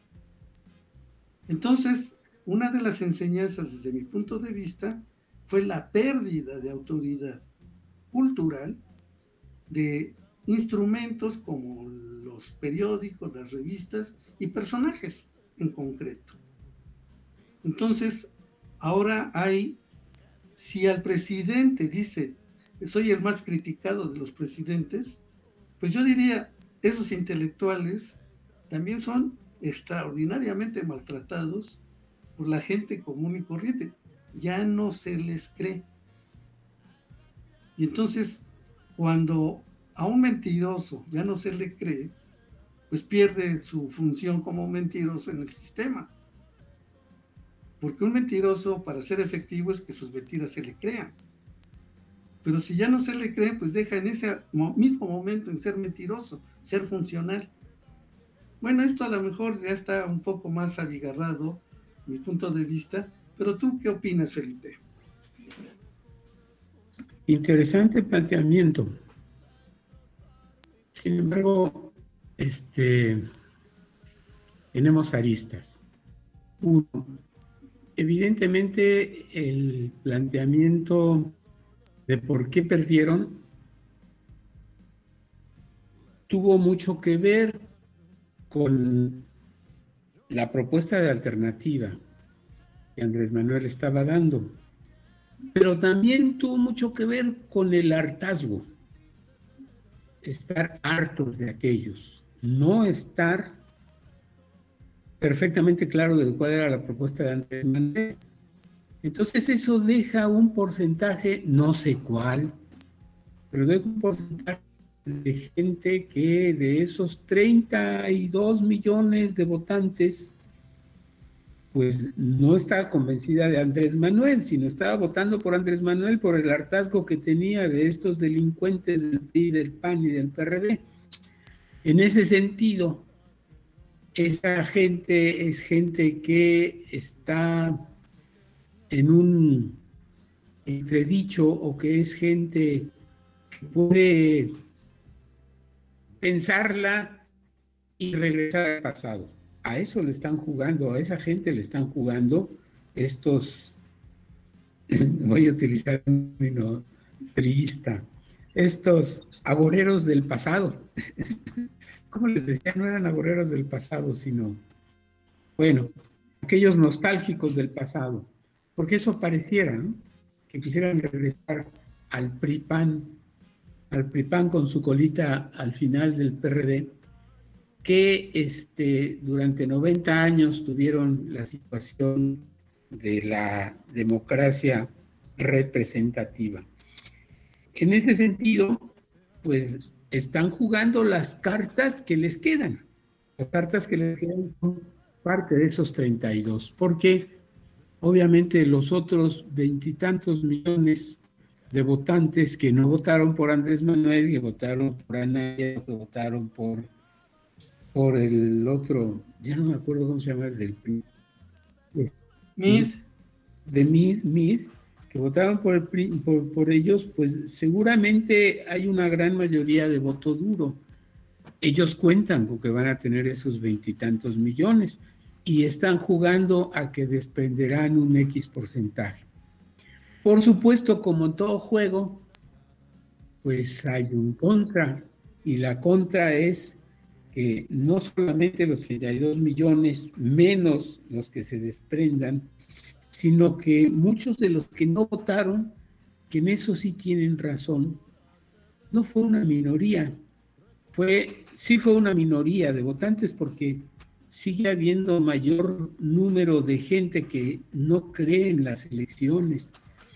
Entonces, una de las enseñanzas desde mi punto de vista fue la pérdida de autoridad cultural de instrumentos como los periódicos, las revistas y personajes en concreto. Entonces, ahora hay, si al presidente dice, soy el más criticado de los presidentes, pues yo diría, esos intelectuales también son extraordinariamente maltratados por la gente común y corriente. Ya no se les cree. Y entonces, cuando a un mentiroso ya no se le cree, pues pierde su función como mentiroso en el sistema. Porque un mentiroso, para ser efectivo, es que sus mentiras se le crean. Pero si ya no se le cree, pues deja en ese mismo momento en ser mentiroso, ser funcional. Bueno, esto a lo mejor ya está un poco más abigarrado, mi punto de vista, pero ¿tú qué opinas, Felipe? Interesante planteamiento. Sin embargo, este, tenemos aristas. Uno, evidentemente el planteamiento de por qué perdieron tuvo mucho que ver con la propuesta de alternativa que Andrés Manuel estaba dando, pero también tuvo mucho que ver con el hartazgo, estar hartos de aquellos, no estar perfectamente claro de cuál era la propuesta de Andrés Manuel. Entonces eso deja un porcentaje, no sé cuál, pero deja un porcentaje de gente que de esos treinta y dos millones de votantes, pues no estaba convencida de Andrés Manuel, sino estaba votando por Andrés Manuel por el hartazgo que tenía de estos delincuentes del P R I, del P A N y del P R D. En ese sentido, esa gente es gente que está en un entredicho o que es gente que puede pensarla y regresar al pasado. A eso le están jugando, a esa gente le están jugando estos, voy a utilizar un término triste, estos agoreros del pasado. ¿Cómo les decía? No eran agoreros del pasado, sino, bueno, aquellos nostálgicos del pasado. Porque eso pareciera, ¿no? Que quisieran regresar al P R I P A N, al P R I P A N con su colita al final del P R D, que este, durante noventa años tuvieron la situación de la democracia representativa. En ese sentido, pues están jugando las cartas que les quedan. Las cartas que les quedan son parte de esos treinta y dos, porque obviamente los otros veintitantos millones de votantes que no votaron por Andrés Manuel, que votaron por Anaya, que votaron por, por el otro, ya no me acuerdo cómo se llama, del P R I. Mid. De Mid, Mid, que votaron por, el P R I, por, por ellos, pues seguramente hay una gran mayoría de voto duro. Ellos cuentan porque van a tener esos veintitantos millones y están jugando a que desprenderán un X porcentaje. Por supuesto, como en todo juego, pues hay un contra, y la contra es que no solamente los treinta y dos millones menos los que se desprendan, sino que muchos de los que no votaron, que en eso sí tienen razón, no fue una minoría, fue, sí fue una minoría de votantes porque sigue habiendo mayor número de gente que no cree en las elecciones.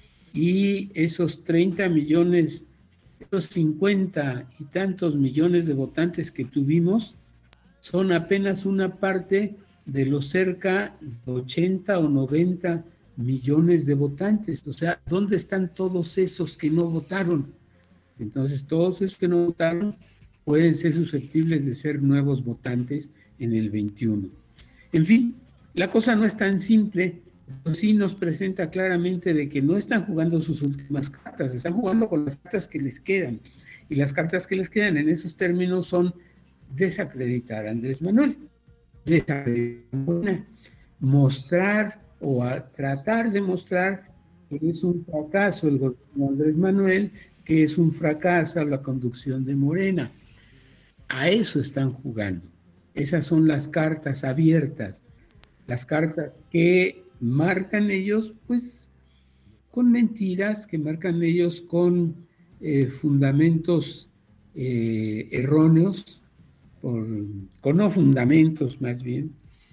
Y esos treinta millones, esos cincuenta y tantos millones de votantes que tuvimos son apenas una parte de los cerca de ochenta o noventa millones de votantes. O sea, ¿dónde están todos esos que no votaron? Entonces, todos esos que no votaron pueden ser susceptibles de ser nuevos votantes en el veintiuno. En fin, la cosa no es tan simple. Sí nos presenta claramente de que no están jugando sus últimas cartas, están jugando con las cartas que les quedan. Y las cartas que les quedan en esos términos son desacreditar a Andrés Manuel, desacreditar, mostrar o a tratar de mostrar que es un fracaso el gobierno de Andrés Manuel, que es un fracaso la conducción de Morena. A eso están jugando. Esas son las cartas abiertas, las cartas que marcan ellos, pues, con mentiras, que marcan ellos con eh, fundamentos eh, erróneos, por, con no fundamentos más bien,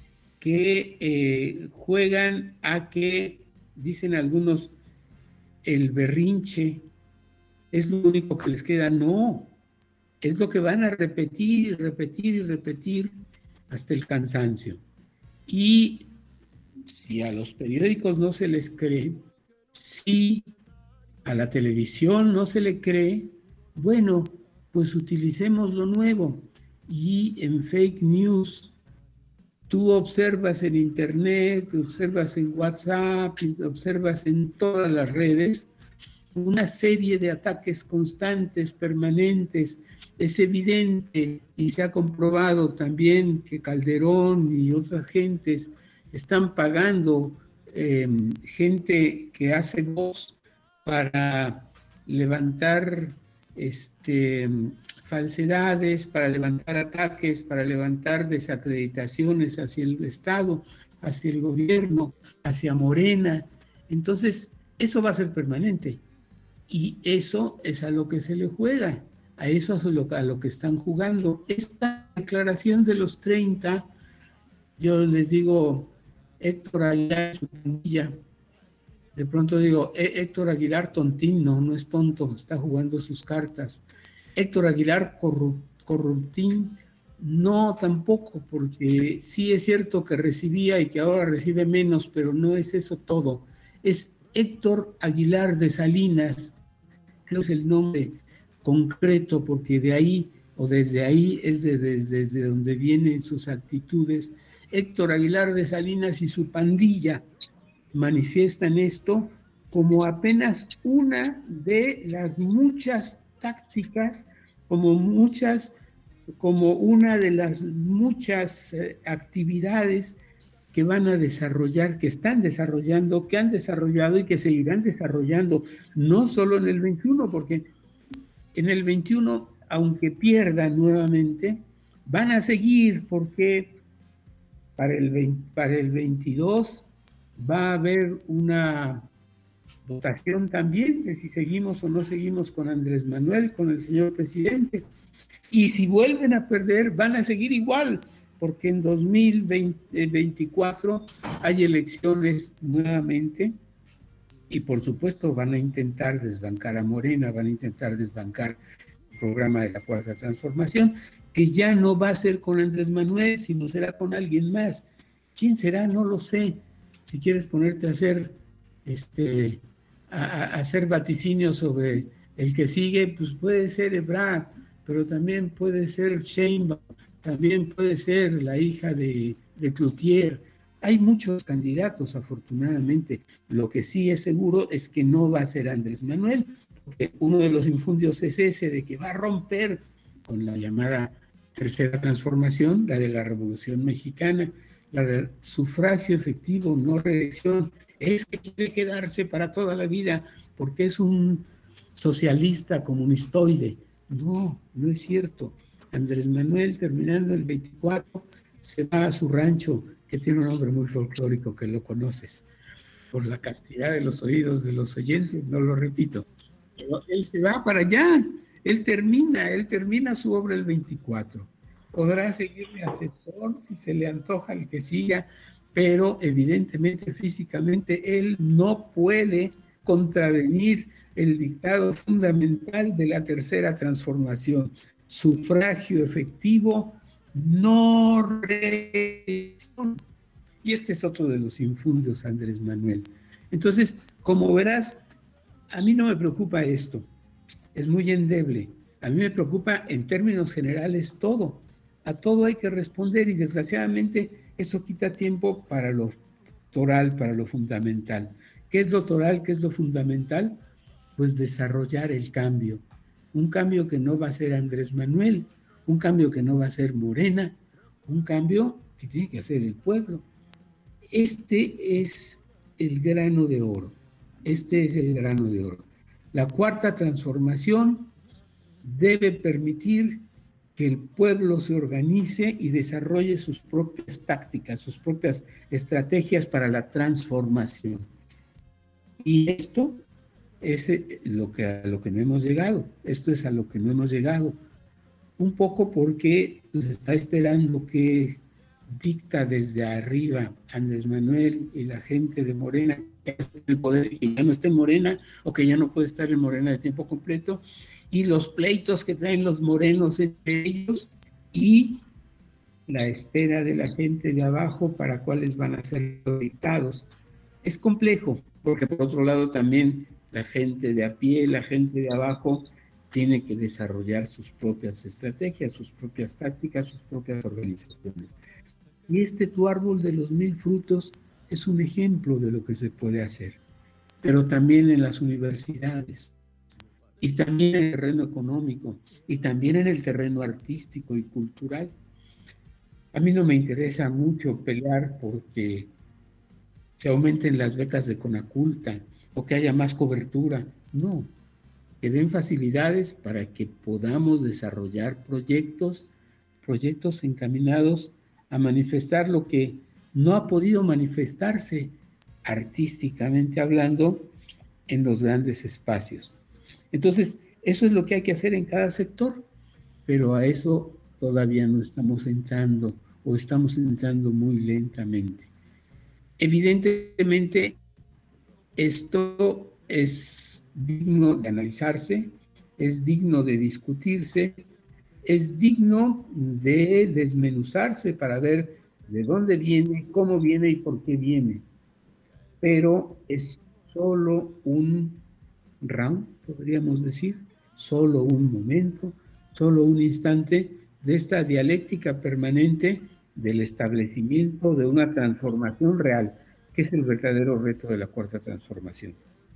que eh, juegan a que, dicen algunos, el berrinche es lo único que les queda. No, es lo que van a repetir y repetir y repetir hasta el cansancio. Y si a los periódicos no se les cree, si a la televisión no se le cree, bueno, pues utilicemos lo nuevo. Y en fake news, tú observas en internet, observas en WhatsApp, observas en todas las redes una serie de ataques constantes, permanentes. Es evidente y se ha comprobado también que Calderón y otras gentes están pagando eh, gente que hace voz para levantar este, falsedades, para levantar ataques, para levantar desacreditaciones hacia el Estado, hacia el gobierno, hacia Morena. Entonces, eso va a ser permanente. Y eso es a lo que se le juega, a eso es a lo, a lo que están jugando. Esta declaración de los treinta, yo les digo, Héctor Aguilar, su pandilla, de pronto digo, Héctor Aguilar tontín, no, no es tonto, está jugando sus cartas. Héctor Aguilar corrup, corruptín, no tampoco, porque sí es cierto que recibía y que ahora recibe menos, pero no es eso todo. Es Héctor Aguilar de Salinas, que es el nombre concreto, porque de ahí, o desde ahí, es desde, desde donde vienen sus actitudes. Héctor Aguilar de Salinas y su pandilla manifiestan esto como apenas una de las muchas tácticas, como muchas, como una de las muchas eh, actividades que van a desarrollar, que están desarrollando, que han desarrollado y que seguirán desarrollando, no solo en el veintiuno, porque en el veintiuno, aunque pierdan nuevamente, van a seguir, porque para el, veinte, para el veintidós va a haber una votación también de si seguimos o no seguimos con Andrés Manuel, con el señor presidente. Y si vuelven a perder, van a seguir igual, porque en dos mil veinticuatro hay elecciones nuevamente y por supuesto van a intentar desbancar a Morena, van a intentar desbancar el programa de la Cuarta Transformación, que ya no va a ser con Andrés Manuel, sino será con alguien más. ¿Quién será? No lo sé. Si quieres ponerte a hacer, este, a, a hacer vaticinios sobre el que sigue, pues puede ser Ebrard, pero también puede ser Sheinbaum, también puede ser la hija de, de Cloutier. Hay muchos candidatos, afortunadamente. Lo que sí es seguro es que no va a ser Andrés Manuel, porque uno de los infundios es ese de que va a romper con la llamada tercera transformación, la de la Revolución Mexicana, la del sufragio efectivo, no reelección. Es que quiere quedarse para toda la vida porque es un socialista comunistoide. No, no es cierto. Andrés Manuel, terminando el veinticuatro, se va a su rancho, que tiene un nombre muy folclórico que lo conoces. Por la castidad de los oídos de los oyentes, no lo repito. Pero él se va para allá, él termina, él termina su obra el veinticuatro. Podrá seguirle asesor si se le antoja el que siga, pero evidentemente físicamente él no puede contravenir el dictado fundamental de la tercera transformación. Sufragio efectivo, no reelección. Y este es otro de los infundios, Andrés Manuel. Entonces, como verás, a mí no me preocupa esto, es muy endeble. A mí me preocupa en términos generales todo. A todo hay que responder y desgraciadamente eso quita tiempo para lo toral, para lo fundamental. ¿Qué es lo toral? ¿Qué es lo fundamental? Pues desarrollar el cambio. Un cambio que no va a ser Andrés Manuel, un cambio que no va a ser Morena, un cambio que tiene que hacer el pueblo. Este es el grano de oro. Este es el grano de oro. La cuarta transformación debe permitir que el pueblo se organice y desarrolle sus propias tácticas, sus propias estrategias para la transformación. Y esto es lo que, a lo que no hemos llegado. Esto es a lo que no hemos llegado. un poco porque nos está esperando que dicta desde arriba Andrés Manuel y la gente de Morena, que está en el poder y que ya no está en Morena, o que ya no puede estar en Morena de tiempo completo, y los pleitos que traen los morenos entre ellos, y la espera de la gente de abajo para cuáles van a ser los dictados. Es complejo, porque por otro lado también la gente de a pie, la gente de abajo, tiene que desarrollar sus propias estrategias, sus propias tácticas, sus propias organizaciones. Y este Tu Árbol de los Mil Frutos es un ejemplo de lo que se puede hacer, pero también en las universidades, y también en el terreno económico, y también en el terreno artístico y cultural. A mí no me interesa mucho pelear porque se aumenten las becas de Conaculta o que haya más cobertura. No, que den facilidades para que podamos desarrollar proyectos, proyectos encaminados a manifestar lo que no ha podido manifestarse artísticamente hablando en los grandes espacios. Entonces, eso es lo que hay que hacer en cada sector, pero a eso todavía no estamos entrando o estamos entrando muy lentamente. Evidentemente, esto es digno de analizarse, es digno de discutirse, es digno de desmenuzarse para ver de dónde viene, cómo viene y por qué viene. Pero es solo un round, podríamos decir, solo un momento, solo un instante de esta dialéctica permanente del establecimiento de una transformación real, que es el verdadero reto de la Cuarta Transformación.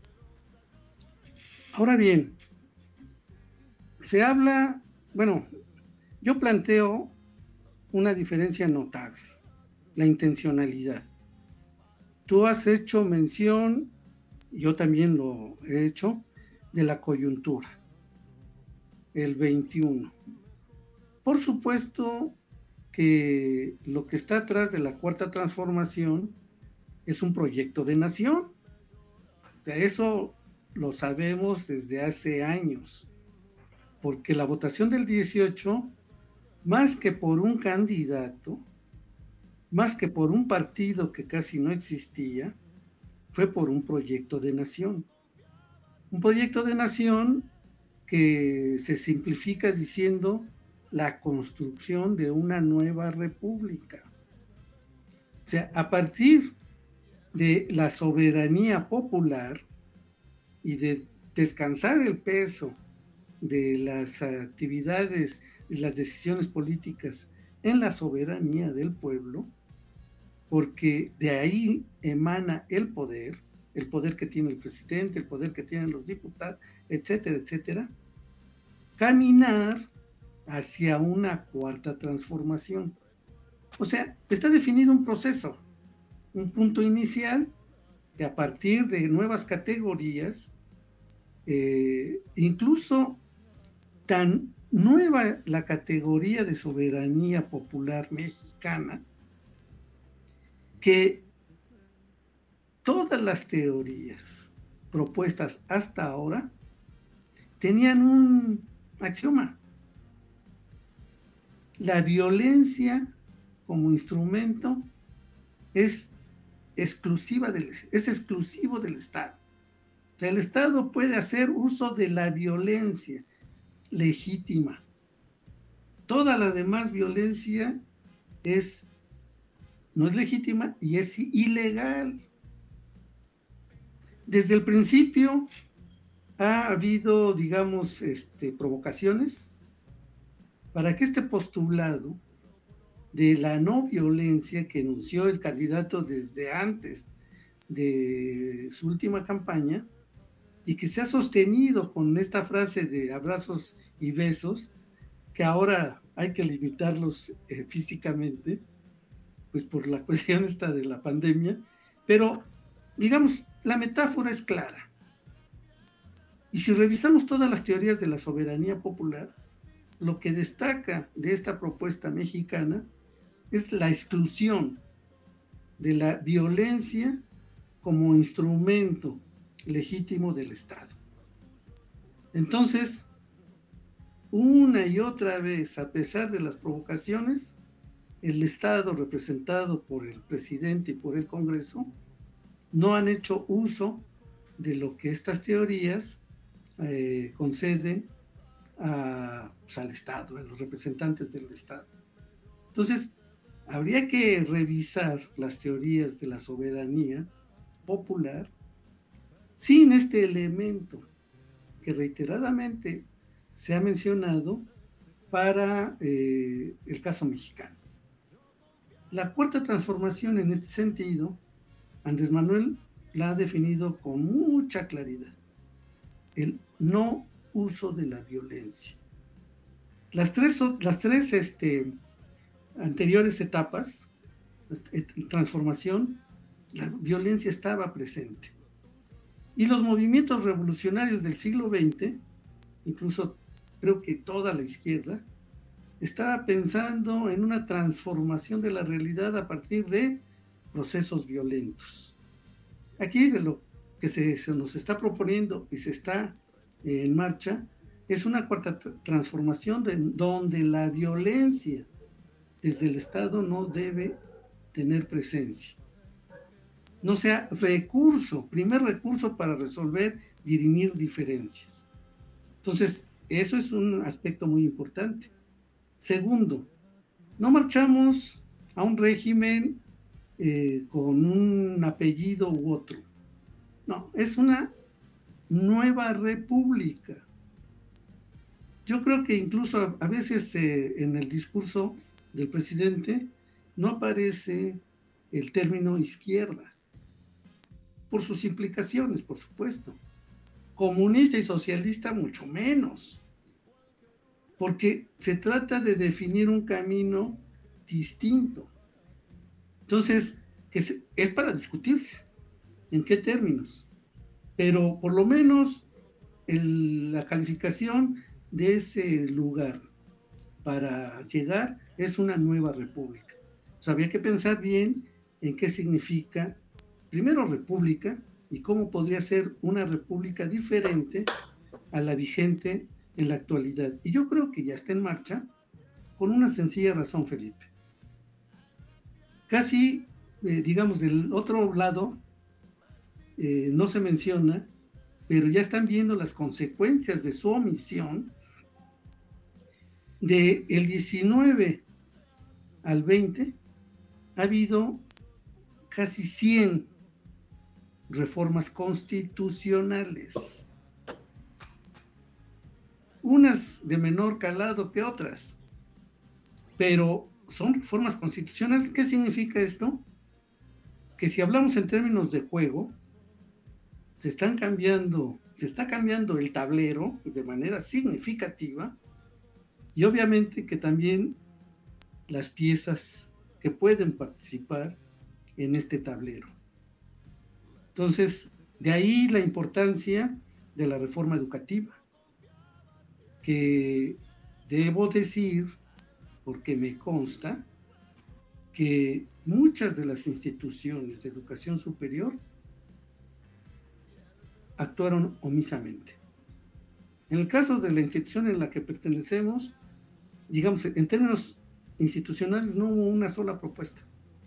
Ahora bien, se habla, bueno, yo planteo una diferencia notable, la intencionalidad. Tú has hecho mención, yo también lo he hecho, de la coyuntura, el veintiuno. Por supuesto que lo que está atrás de la Cuarta Transformación es un proyecto de nación. O sea, eso lo sabemos desde hace años, porque la votación del dieciocho, más que por un candidato, más que por un partido que casi no existía, fue por un proyecto de nación. Un proyecto de nación que se simplifica diciendo la construcción de una nueva república. O sea, a partir de la soberanía popular y de descansar el peso de las actividades y las decisiones políticas en la soberanía del pueblo, porque de ahí emana el poder, el poder que tiene el presidente, el poder que tienen los diputados, etcétera, etcétera, caminar hacia una cuarta transformación. O sea, está definido un proceso, un punto inicial que a partir de nuevas categorías, eh, incluso tan nueva la categoría de soberanía popular mexicana, que todas las teorías propuestas hasta ahora tenían un axioma: la violencia como instrumento es exclusiva del, es exclusivo del Estado. O sea, el Estado puede hacer uso de la violencia legítima. Toda la demás violencia es, no es legítima y es ilegal. Desde el principio ha habido, digamos, este, provocaciones para que este postulado de la no violencia que enunció el candidato desde antes de su última campaña y que se ha sostenido con esta frase de abrazos y besos, que ahora hay que limitarlos eh, físicamente, pues por la cuestión esta de la pandemia, pero digamos, la metáfora es clara. Y si revisamos todas las teorías de la soberanía popular, lo que destaca de esta propuesta mexicana es la exclusión de la violencia como instrumento legítimo del Estado. Entonces, una y otra vez, a pesar de las provocaciones, el Estado representado por el presidente y por el Congreso no han hecho uso de lo que estas teorías eh, conceden a, pues, al Estado, a los representantes del Estado. Entonces, habría que revisar las teorías de la soberanía popular sin este elemento que reiteradamente se ha mencionado para eh, el caso mexicano. La cuarta transformación en este sentido, Andrés Manuel la ha definido con mucha claridad: el no uso de la violencia. Las tres, las tres este, anteriores etapas, transformación, la violencia estaba presente. Y los movimientos revolucionarios del siglo veinte, incluso creo que toda la izquierda, estaba pensando en una transformación de la realidad a partir de procesos violentos. Aquí de lo que se, se nos está proponiendo y se está eh, en marcha es una cuarta transformación de, donde la violencia desde el Estado no debe tener presencia. No sea recurso, primer recurso para resolver, dirimir diferencias. Entonces, eso es un aspecto muy importante. Segundo, no marchamos a un régimen eh, con un apellido u otro. No, es una nueva república. Yo creo que incluso a, a veces eh, en el discurso del presidente no aparece el término izquierda, por sus implicaciones, por supuesto. Comunista y socialista mucho menos, porque se trata de definir un camino distinto. Entonces, que se, es para discutirse en qué términos, pero por lo menos el, la calificación de ese lugar para llegar es una nueva república. O sea, había que pensar bien en qué significa, primero, república, y cómo podría ser una república diferente a la vigente en la actualidad. Y yo creo que ya está en marcha por una sencilla razón, Felipe. Casi, eh, digamos, del otro lado, eh, no se menciona, pero ya están viendo las consecuencias de su omisión. De el diecinueve al veinte ha habido casi cien reformas constitucionales, unas de menor calado que otras, pero son reformas constitucionales. ¿Qué significa esto? Que si hablamos en términos de juego, se están cambiando, se está cambiando el tablero de manera significativa, y obviamente que también las piezas que pueden participar en este tablero. Entonces, de ahí la importancia de la reforma educativa, que debo decir, porque me consta, que muchas de las instituciones de educación superior actuaron omisamente. En el caso de la institución en la que pertenecemos, digamos, en términos institucionales no hubo una sola propuesta.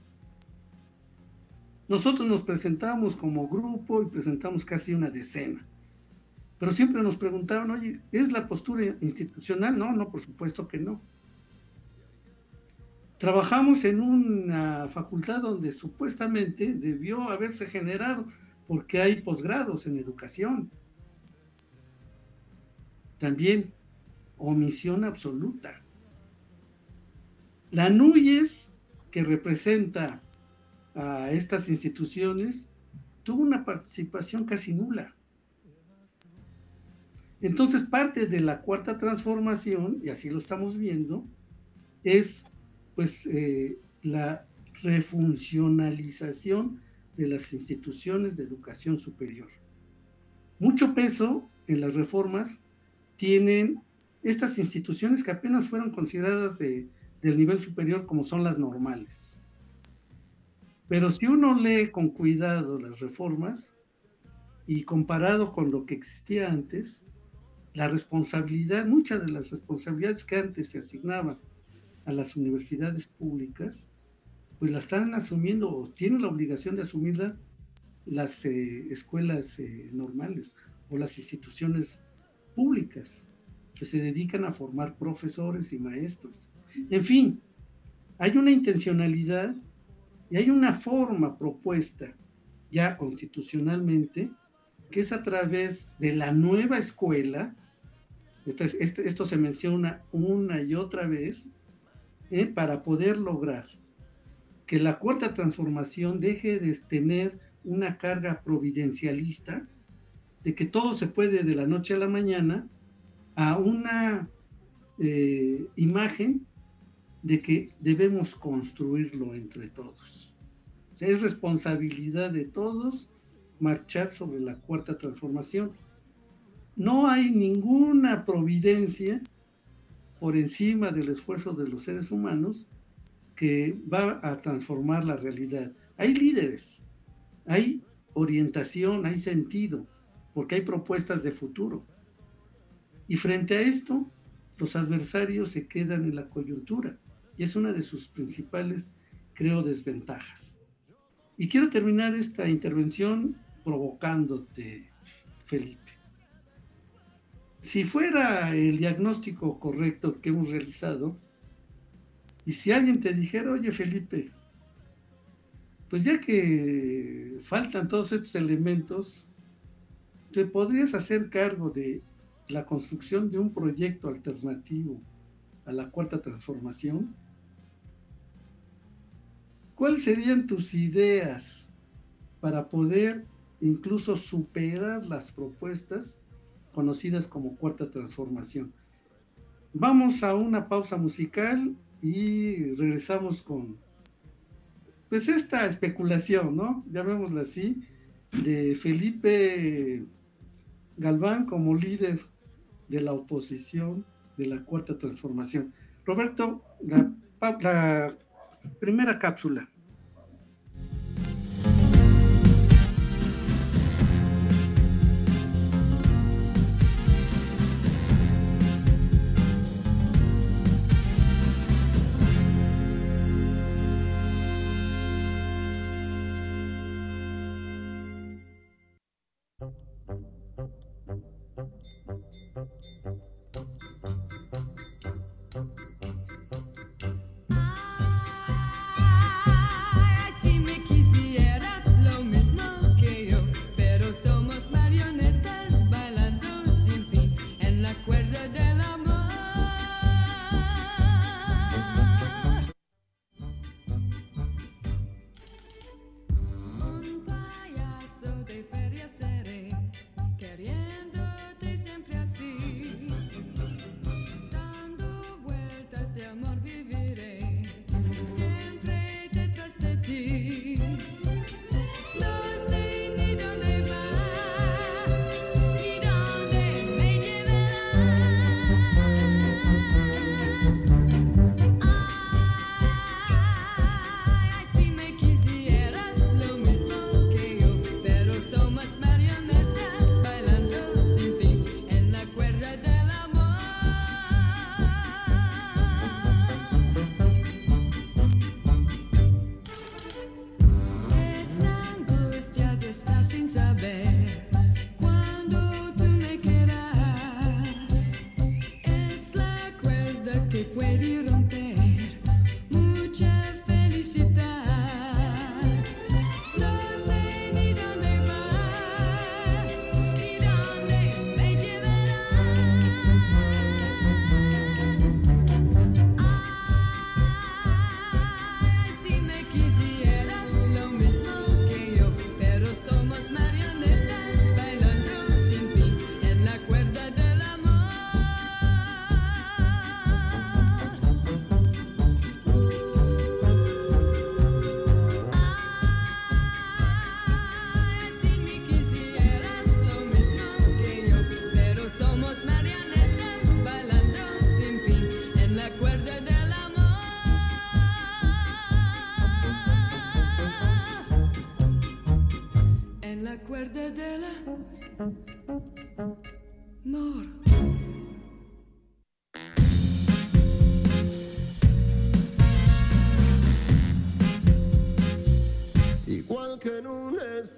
Nosotros nos presentamos como grupo y presentamos casi una decena, pero siempre nos preguntaban, oye, ¿es la postura institucional? No, no, por supuesto que no. Trabajamos en una facultad donde supuestamente debió haberse generado, porque hay posgrados en educación. También omisión absoluta. La NUYES, que representa a estas instituciones, tuvo una participación casi nula. Entonces, parte de la cuarta transformación, y así lo estamos viendo, es pues eh, la refuncionalización de las instituciones de educación superior. Mucho peso en las reformas tienen estas instituciones que apenas fueron consideradas de, del nivel superior, como son las normales. Pero si uno lee con cuidado las reformas y comparado con lo que existía antes, la responsabilidad, muchas de las responsabilidades que antes se asignaban a las universidades públicas, pues la están asumiendo o tienen la obligación de asumirla las eh, escuelas eh, normales o las instituciones públicas que se dedican a formar profesores y maestros. En fin, hay una intencionalidad y hay una forma propuesta ya constitucionalmente, que es a través de la nueva escuela. Esto, es, esto, esto se menciona una y otra vez, eh, para poder lograr que la cuarta transformación deje de tener una carga providencialista, de que todo se puede de la noche a la mañana, a una eh, imagen de que debemos construirlo entre todos. O sea, es responsabilidad de todos marchar sobre la cuarta transformación. No hay ninguna providencia por encima del esfuerzo de los seres humanos que va a transformar la realidad. Hay líderes, hay orientación, hay sentido, porque hay propuestas de futuro. Y frente a esto, los adversarios se quedan en la coyuntura, y es una de sus principales, creo, desventajas. Y quiero terminar esta intervención provocándote, Felipe. Si fuera el diagnóstico correcto que hemos realizado, y si alguien te dijera, oye, Felipe, pues ya que faltan todos estos elementos, ¿te podrías hacer cargo de la construcción de un proyecto alternativo a la cuarta transformación? ¿Cuáles serían tus ideas para poder incluso superar las propuestas conocidas como cuarta transformación? Vamos a una pausa musical y regresamos con pues esta especulación, ¿no? Llamémosla así, de Felipe Galván como líder de la oposición de la cuarta transformación. Roberto, la, la primera cápsula. Ah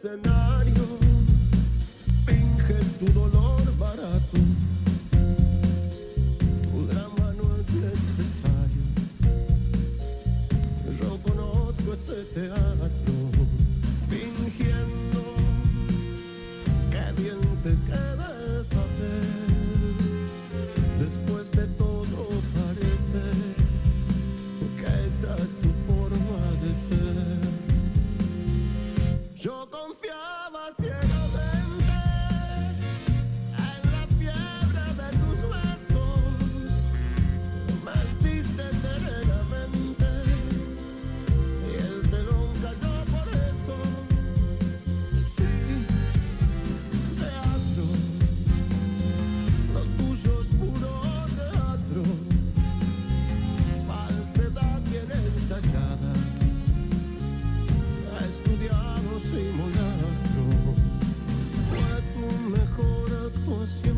escenario, finges tu dolor barato. Tu drama no es necesario. Yo conozco ese teatro, fingiendo que bien te queda el papel. Después de todo parece que esa es tu forma de ser. Yo confiaba ciegamente en la fiebre de tus besos. Mentiste serenamente y el telón cayó por eso. Sí, teatro, lo tuyo es puro teatro. Falsedad bien ensayada, estudiado simulacro. Fue tu mejor actuación.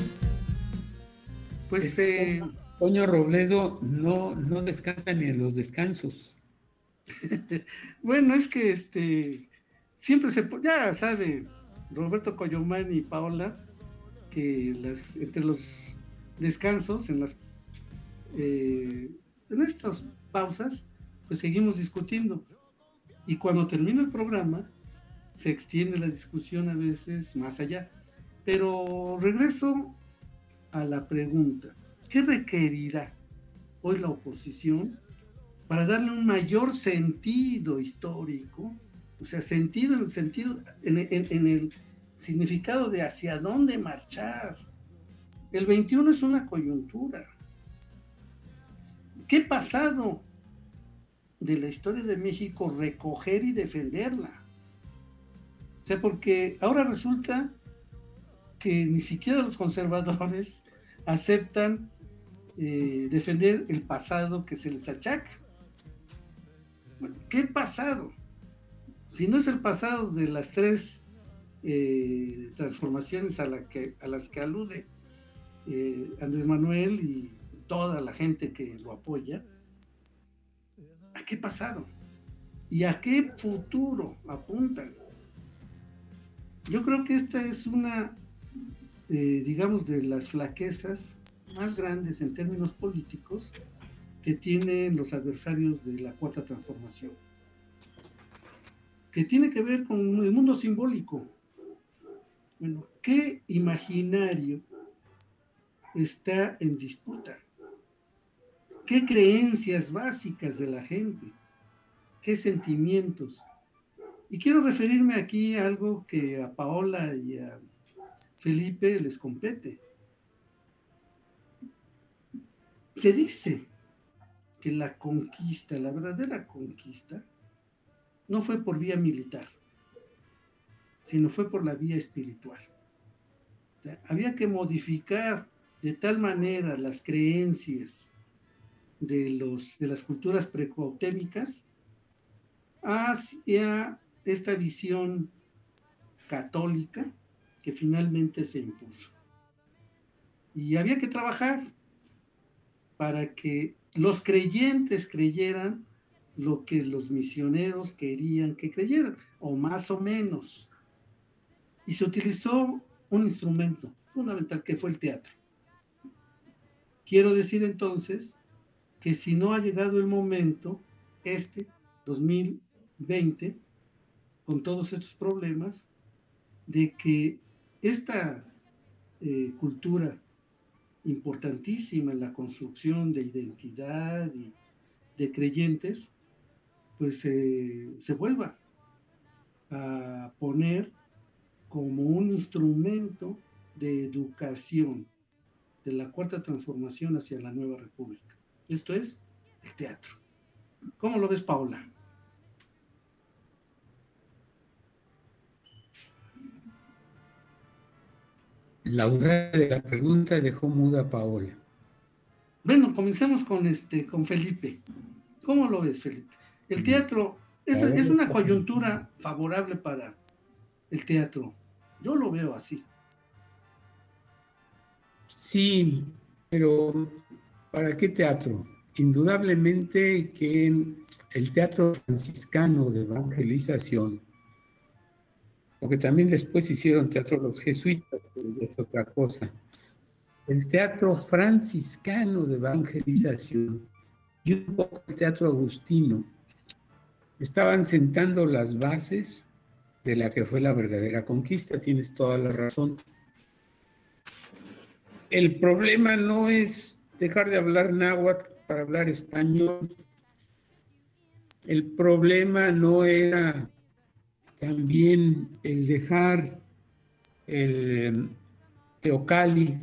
Pues eh, Toño Robledo no, no descansa ni en los descansos. bueno, es que este siempre se po- ya sabe Roberto Coyomán y Paola que las entre los descansos en las eh, en estas pausas pues seguimos discutiendo y cuando termina el programa se extiende la discusión a veces más allá, pero regreso a la pregunta: ¿qué requerirá hoy la oposición para darle un mayor sentido histórico? O sea, sentido en el sentido, en, en, en el significado de hacia dónde marchar. El veintiuno es una coyuntura. ¿Qué pasado de la historia de México recoger y defenderla? O sea, porque ahora resulta que ni siquiera los conservadores aceptan eh, defender el pasado que se les achaca. Bueno, ¿qué pasado? Si no es el pasado de las tres eh, transformaciones a, la que, a las que alude eh, Andrés Manuel y toda la gente que lo apoya, ¿a qué pasado? ¿Y a qué futuro apuntan? Yo creo que esta es una, eh, digamos, de las flaquezas más grandes en términos políticos que tienen los adversarios de la Cuarta Transformación, que tiene que ver con el mundo simbólico. Bueno, ¿qué imaginario está en disputa? ¿Qué creencias básicas de la gente? ¿Qué sentimientos? Y quiero referirme aquí a algo que a Paola y a Felipe les compete. Se dice que la conquista, la verdadera conquista, no fue por vía militar, sino fue por la vía espiritual. O sea, había que modificar de tal manera las creencias de, los, de las culturas precuautémicas hacia esta visión católica que finalmente se impuso. Y había que trabajar para que los creyentes creyeran lo que los misioneros querían que creyeran, o más o menos. Y se utilizó un instrumento fundamental que fue el teatro. Quiero decir entonces que si no ha llegado el momento, este dos mil veinte, con todos estos problemas, de que esta eh, cultura importantísima en la construcción de identidad y de creyentes, pues eh, se vuelva a poner como un instrumento de educación de la Cuarta Transformación hacia la Nueva República. Esto es el teatro. ¿Cómo lo ves, Paola? La audaz de la pregunta dejó muda a Paola. Bueno, comencemos con, este, con Felipe. ¿Cómo lo ves, Felipe? El teatro es, es una coyuntura favorable para el teatro. Yo lo veo así. Sí, pero ¿para qué teatro? Indudablemente que el teatro franciscano de evangelización porque también después hicieron teatro los jesuitas, pero ya es otra cosa. El teatro franciscano de evangelización y un poco el teatro agustino estaban sentando las bases de la que fue la verdadera conquista. Tienes toda la razón. El problema no es dejar de hablar náhuatl para hablar español. El problema no era también el dejar el teocalli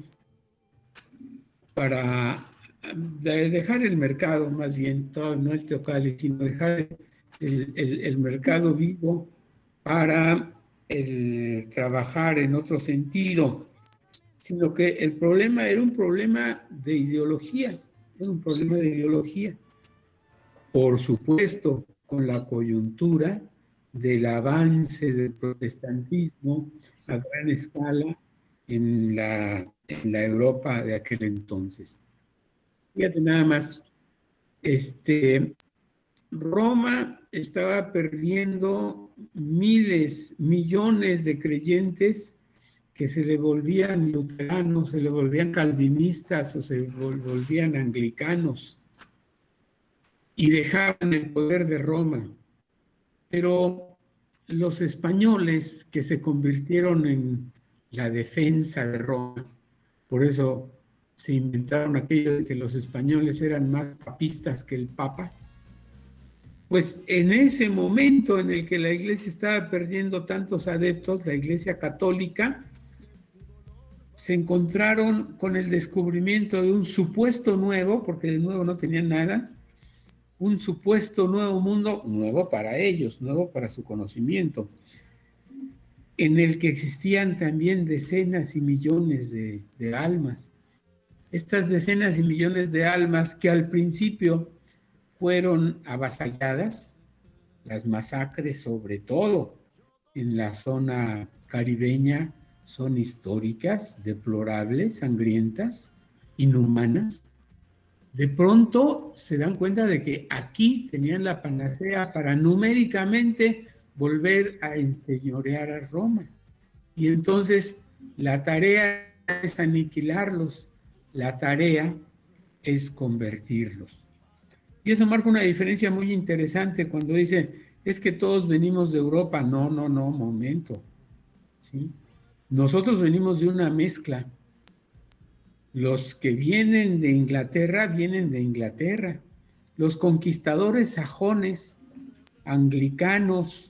para dejar el mercado, más bien, todo, no el teocalli, sino dejar el, el, el mercado vivo para el trabajar en otro sentido, sino que el problema era un problema de ideología, era un problema de ideología. Por supuesto, con la coyuntura del avance del protestantismo a gran escala en la, en la Europa de aquel entonces. Fíjate nada más, este, Roma estaba perdiendo miles, millones de creyentes que se le volvían luteranos, se le volvían calvinistas o se volvían anglicanos y dejaban el poder de Roma. Pero los españoles que se convirtieron en la defensa de Roma, por eso se inventaron aquello de que los españoles eran más papistas que el Papa, pues en ese momento en el que la iglesia estaba perdiendo tantos adeptos, la iglesia católica, se encontraron con el descubrimiento de un supuesto nuevo, porque de nuevo no tenían nada, un supuesto nuevo mundo, nuevo para ellos, nuevo para su conocimiento, en el que existían también decenas y millones de, de almas. Estas decenas y millones de almas que al principio fueron avasalladas, las masacres sobre todo en la zona caribeña son históricas, deplorables, sangrientas, inhumanas. De pronto se dan cuenta de que aquí tenían la panacea para numéricamente volver a enseñorear a Roma. Y entonces la tarea es aniquilarlos, la tarea es convertirlos. Y eso marca una diferencia muy interesante cuando dice, es que todos venimos de Europa. No, no, no, momento. ¿Sí? Nosotros venimos de una mezcla. Los que vienen de Inglaterra, vienen de Inglaterra. Los conquistadores sajones, anglicanos,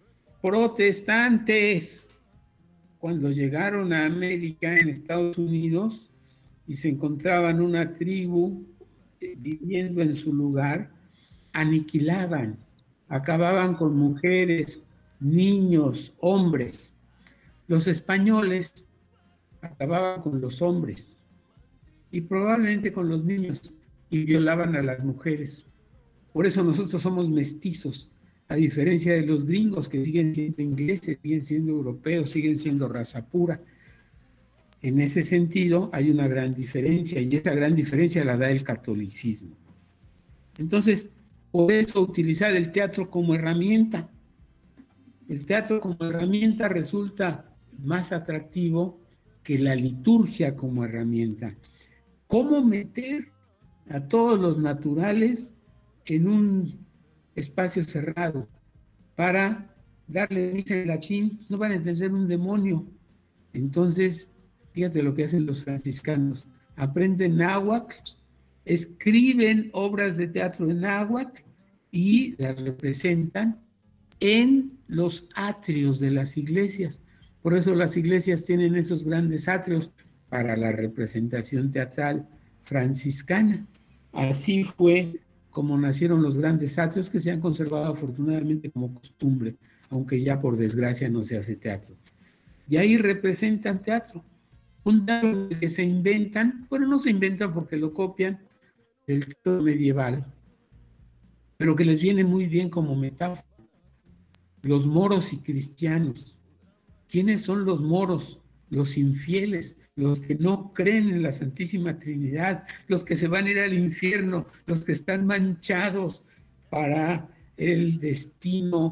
protestantes, cuando llegaron a América, en Estados Unidos, y se encontraban una tribu eh, viviendo en su lugar, aniquilaban, acababan con mujeres, niños, hombres. Los españoles acababan con los hombres y probablemente con los niños y violaban a las mujeres. Por eso nosotros somos mestizos, a diferencia de los gringos que siguen siendo ingleses, siguen siendo europeos, siguen siendo raza pura. En ese sentido hay una gran diferencia y esa gran diferencia la da el catolicismo. Entonces, por eso utilizar el teatro como herramienta. El teatro como herramienta resulta más atractivo que la liturgia como herramienta. ¿Cómo meter a todos los naturales en un espacio cerrado para darle misa en latín? No van a entender un demonio. Entonces, fíjate lo que hacen los franciscanos. Aprenden náhuatl, escriben obras de teatro en náhuatl y las representan en los atrios de las iglesias. Por eso las iglesias tienen esos grandes atrios para la representación teatral franciscana. Así fue como nacieron los grandes atrios que se han conservado afortunadamente como costumbre, aunque ya por desgracia no se hace teatro. Y ahí representan teatro. Un teatro que se inventan, bueno, no se inventan porque lo copian del teatro medieval, pero que les viene muy bien como metáfora. Los moros y cristianos. ¿Quiénes son los moros? Los infieles, los que no creen en la Santísima Trinidad, los que se van a ir al infierno, los que están manchados para el destino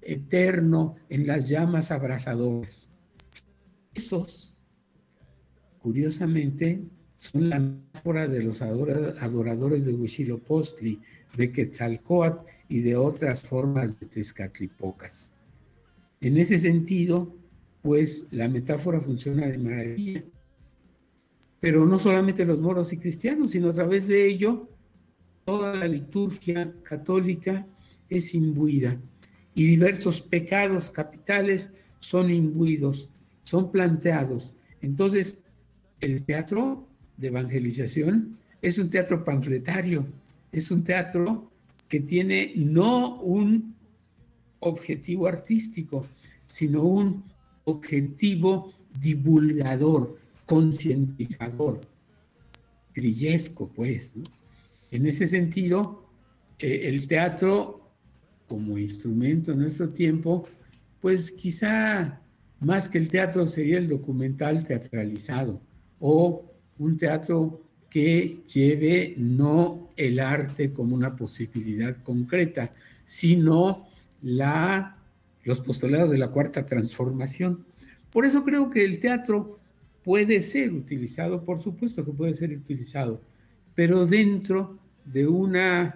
eterno en las llamas abrasadoras. Esos, curiosamente, son la metáfora de los adoradores de Huitzilopochtli, de Quetzalcóatl y de otras formas de Tezcatlipocas. En ese sentido, pues la metáfora funciona de maravilla. Pero no solamente los moros y cristianos, sino a través de ello, toda la liturgia católica es imbuida y diversos pecados capitales son imbuidos, son planteados. Entonces, el teatro de evangelización es un teatro panfletario, es un teatro que tiene no un objetivo artístico, sino un objetivo divulgador, concientizador, grillesco, pues, ¿no? En ese sentido, eh, el teatro como instrumento en nuestro tiempo, pues quizá más que el teatro sería el documental teatralizado o un teatro que lleve no el arte como una posibilidad concreta, sino la, los postulados de la Cuarta Transformación. Por eso creo que el teatro puede ser utilizado, por supuesto que puede ser utilizado, pero dentro de una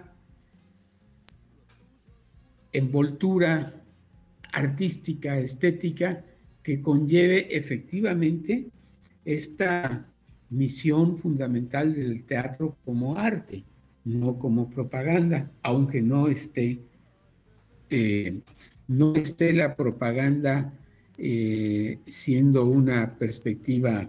envoltura artística, estética, que conlleve efectivamente esta misión fundamental del teatro como arte, no como propaganda, aunque no esté, eh, no esté la propaganda eh, siendo una perspectiva.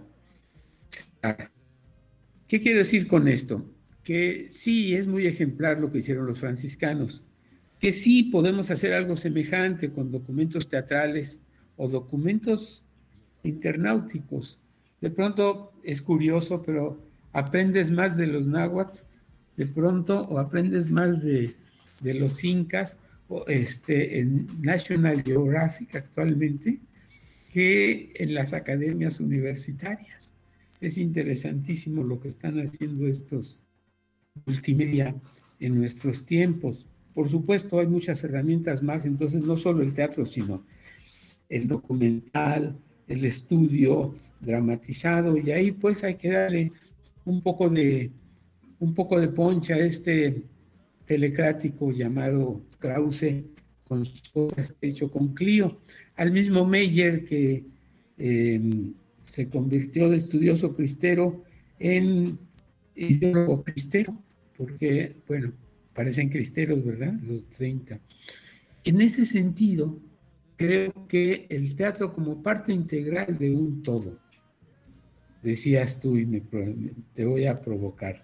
¿Qué quiero decir con esto? Que sí, es muy ejemplar lo que hicieron los franciscanos, que sí podemos hacer algo semejante con documentos teatrales o documentos internauticos. De pronto es curioso, pero aprendes más de los náhuatl, de pronto, o aprendes más de, de los incas, o este, en National Geographic actualmente, que en las academias universitarias. Es interesantísimo lo que están haciendo estos multimedia en nuestros tiempos. Por supuesto, hay muchas herramientas más, entonces no solo el teatro, sino el documental, el estudio dramatizado, y ahí pues hay que darle un poco de, un poco de poncha a este telecrático llamado Krause, con sus cosas que ha hecho con Clio, al mismo Meyer que eh, se convirtió de estudioso cristero en ideólogo cristero, porque, bueno, parecen cristeros, ¿verdad? Los treinta. En ese sentido, creo que el teatro como parte integral de un todo, decías tú y me, te voy a provocar.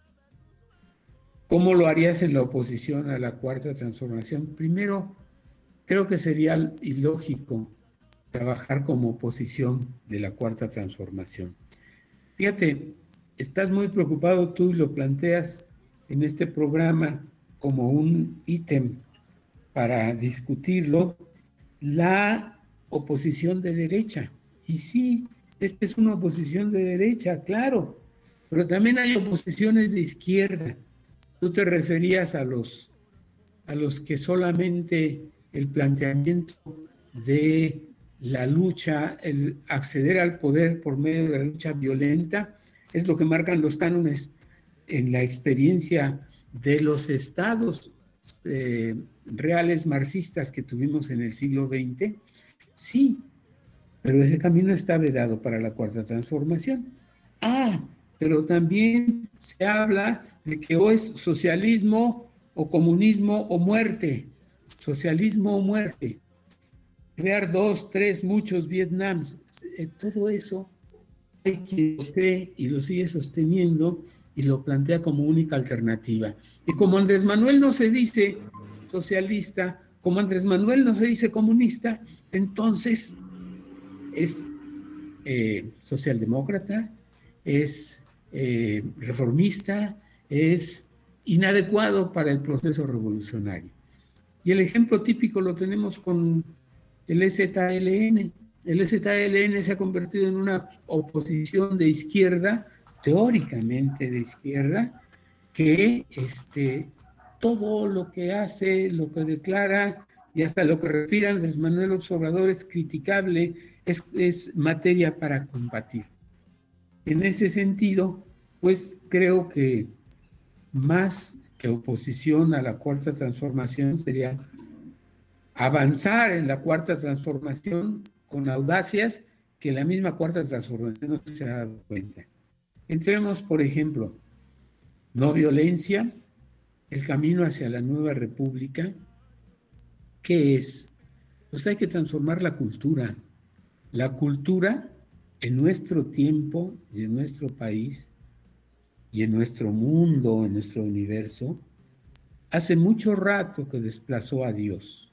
¿Cómo lo harías en la oposición a la Cuarta Transformación? Primero, creo que sería ilógico trabajar como oposición de la Cuarta Transformación. Fíjate, estás muy preocupado tú y lo planteas en este programa como un ítem para discutirlo, la oposición de derecha. Y sí, esta es una oposición de derecha, claro, pero también hay oposiciones de izquierda. Tú te referías a los, a los que solamente el planteamiento de la lucha, el acceder al poder por medio de la lucha violenta, es lo que marcan los cánones en la experiencia de los estados eh, reales marxistas que tuvimos en el siglo veinte. Sí, pero ese camino está vedado para la Cuarta Transformación. Ah, pero también se habla de que o es socialismo o comunismo o muerte, socialismo o muerte, crear dos, tres, muchos Vietnams, eh, todo eso hay quien lo cree y lo sigue sosteniendo y lo plantea como única alternativa. Y como Andrés Manuel no se dice socialista, como Andrés Manuel no se dice comunista, entonces es eh, socialdemócrata, es eh, reformista, es inadecuado para el proceso revolucionario. Y el ejemplo típico lo tenemos con el E Z L N. El E Z L N se ha convertido en una oposición de izquierda, teóricamente de izquierda, que este, todo lo que hace, lo que declara, y hasta lo que refiere Andrés Manuel López Obrador es criticable, es, es materia para combatir. En ese sentido, pues creo que más que oposición a la Cuarta Transformación sería avanzar en la Cuarta Transformación con audacias que la misma Cuarta Transformación no se ha dado cuenta. Entremos, por ejemplo, no violencia, el camino hacia la nueva república. ¿Qué es? Pues hay que transformar la cultura. La cultura en nuestro tiempo y en nuestro país y en nuestro mundo, en nuestro universo, hace mucho rato que desplazó a Dios.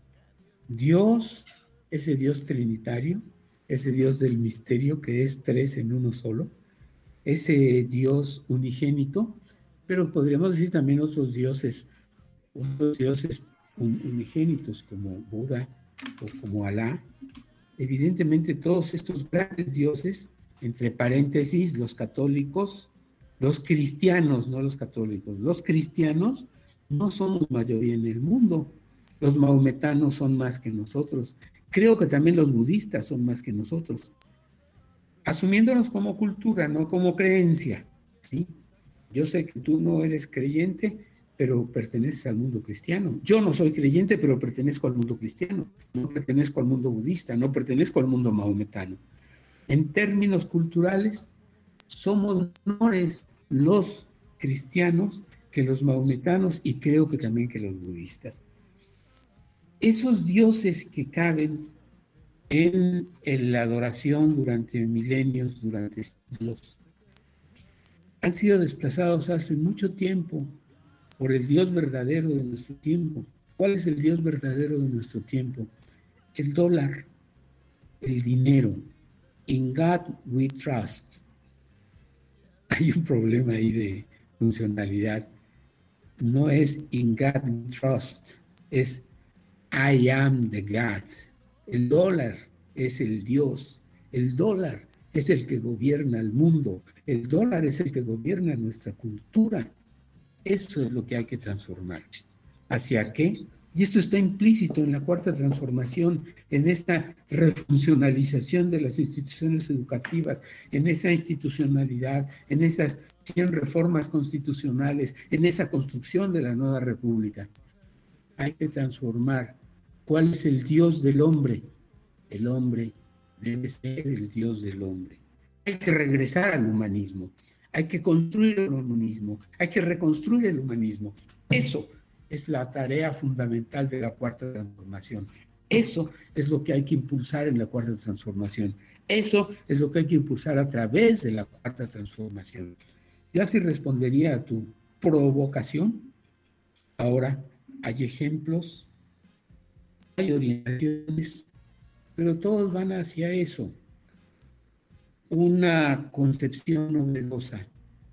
Dios, ese Dios trinitario, ese Dios del misterio que es tres en uno solo, ese Dios unigénito, pero podríamos decir también otros dioses, otros dioses unigénitos como Buda o como Alá. Evidentemente todos estos grandes dioses, entre paréntesis, los católicos, los cristianos, no los católicos, los cristianos no somos mayoría en el mundo. Los mahometanos son más que nosotros. Creo que también los budistas son más que nosotros. Asumiéndonos como cultura, no como creencia, ¿sí? Yo sé que tú no eres creyente, pero perteneces al mundo cristiano. Yo no soy creyente, pero pertenezco al mundo cristiano. No pertenezco al mundo budista, no pertenezco al mundo mahometano. En términos culturales, somos menores los cristianos que los mahometanos y creo que también que los budistas. Esos dioses que caben en, en la adoración durante milenios, durante siglos, han sido desplazados hace mucho tiempo por el Dios verdadero de nuestro tiempo. ¿Cuál es el Dios verdadero de nuestro tiempo? El dólar, el dinero. In God we trust. Hay un problema ahí de funcionalidad. No es in God we trust, es I am the God. El dólar es el Dios. El dólar es el que gobierna el mundo. El dólar es el que gobierna nuestra cultura. Eso es lo que hay que transformar. ¿Hacia qué? Y esto está implícito en la Cuarta Transformación, en esta refuncionalización de las instituciones educativas, en esa institucionalidad, en esas cien reformas constitucionales, en esa construcción de la nueva república. Hay que transformar. ¿Cuál es el Dios del hombre? El hombre debe ser el Dios del hombre. Hay que regresar al humanismo. Hay que construir el humanismo. Hay que reconstruir el humanismo. Eso es la tarea fundamental de la Cuarta Transformación. Eso es lo que hay que impulsar en la Cuarta Transformación. Eso es lo que hay que impulsar a través de la Cuarta Transformación. Yo así respondería a tu provocación. Ahora hay ejemplos, hay orientaciones, pero todos van hacia eso. Una concepción novedosa.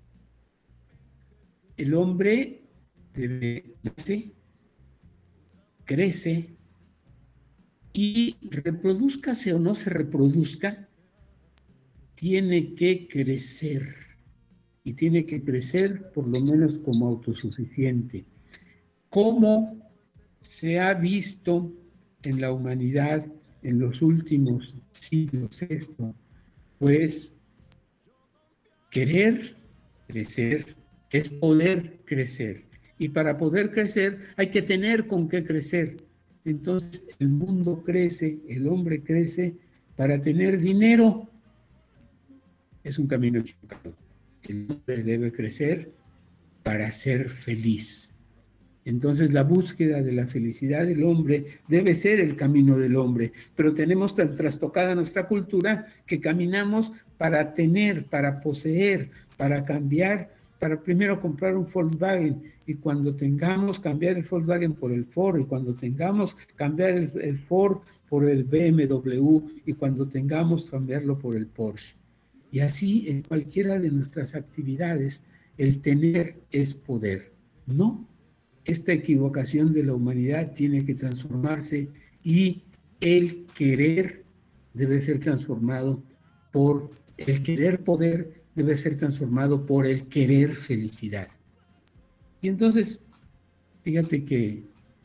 El hombre debe nacer, crece y reproduzcase o no se reproduzca, tiene que crecer y tiene que crecer por lo menos como autosuficiente. ¿Cómo se ha visto en la humanidad en los últimos siglos esto? Pues querer crecer es poder crecer. Y para poder crecer hay que tener con qué crecer. Entonces el mundo crece, el hombre crece para tener dinero. Es un camino equivocado. El hombre debe crecer para ser feliz. Entonces la búsqueda de la felicidad del hombre debe ser el camino del hombre, pero tenemos tan trastocada nuestra cultura que caminamos para tener, para poseer, para cambiar, para primero comprar un Volkswagen y cuando tengamos cambiar el Volkswagen por el Ford y cuando tengamos cambiar el, el Ford por el B M W y cuando tengamos cambiarlo por el Porsche. Y así en cualquiera de nuestras actividades el tener es poder, ¿no? Esta equivocación de la humanidad tiene que transformarse y el querer debe ser transformado por el querer poder, debe ser transformado por el querer felicidad. Y entonces, fíjate que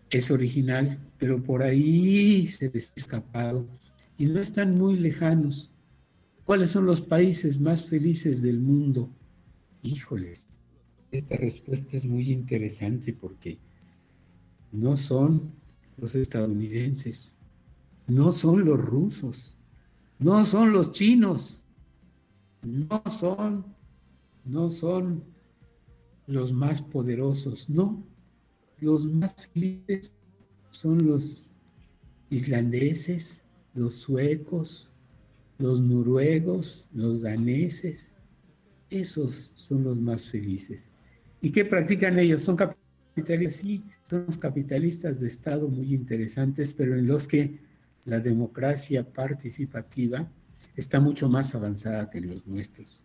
es original, pero por ahí se les ha escapado y no están muy lejanos. ¿Cuáles son los países más felices del mundo? Híjoles, esta respuesta es muy interesante porque no son los estadounidenses, no son los rusos, no son los chinos, no son, no son los más poderosos, no. Los más felices son los islandeses, los suecos, los noruegos, los daneses. Esos son los más felices. ¿Y qué practican ellos? Son capitalistas, sí, son los capitalistas de Estado muy interesantes, pero en los que la democracia participativa está mucho más avanzada que los nuestros.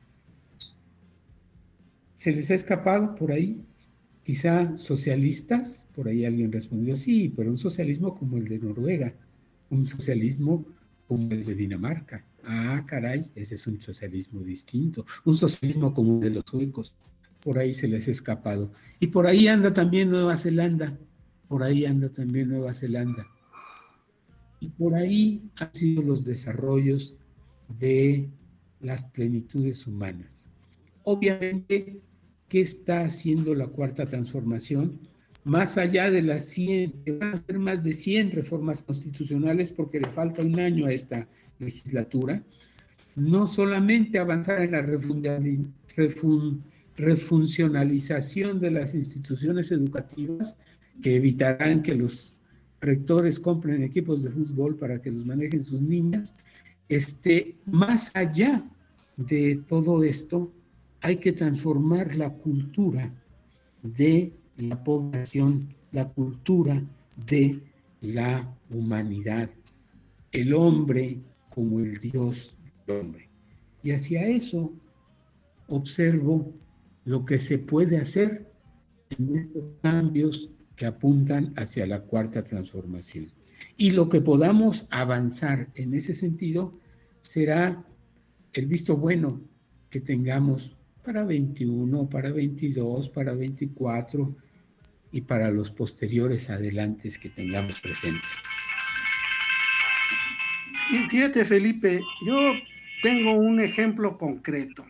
¿Se les ha escapado por ahí? Quizá socialistas, por ahí alguien respondió, sí, pero un socialismo como el de Noruega, un socialismo como el de Dinamarca. Ah, caray, ese es un socialismo distinto, un socialismo como el de los suecos. Por ahí se les ha escapado. Y por ahí anda también Nueva Zelanda, por ahí anda también Nueva Zelanda. Y por ahí han sido los desarrollos de las plenitudes humanas. Obviamente, ¿qué está haciendo la Cuarta Transformación? Más allá de las cien, que van a ser más de cien reformas constitucionales porque le falta un año a esta legislatura, no solamente avanzar en la refun, refuncionalización de las instituciones educativas, que evitarán que los rectores compren equipos de fútbol para que los manejen sus niñas, este, más allá de todo esto, hay que transformar la cultura de la población, la cultura de la humanidad, el hombre como el Dios del hombre. Y hacia eso observo lo que se puede hacer en estos cambios que apuntan hacia la Cuarta Transformación. Y lo que podamos avanzar en ese sentido será el visto bueno que tengamos para veintiuno, para veintidós, para veinticuatro y para los posteriores adelantes que tengamos presentes. Y fíjate, Felipe, yo tengo un ejemplo concreto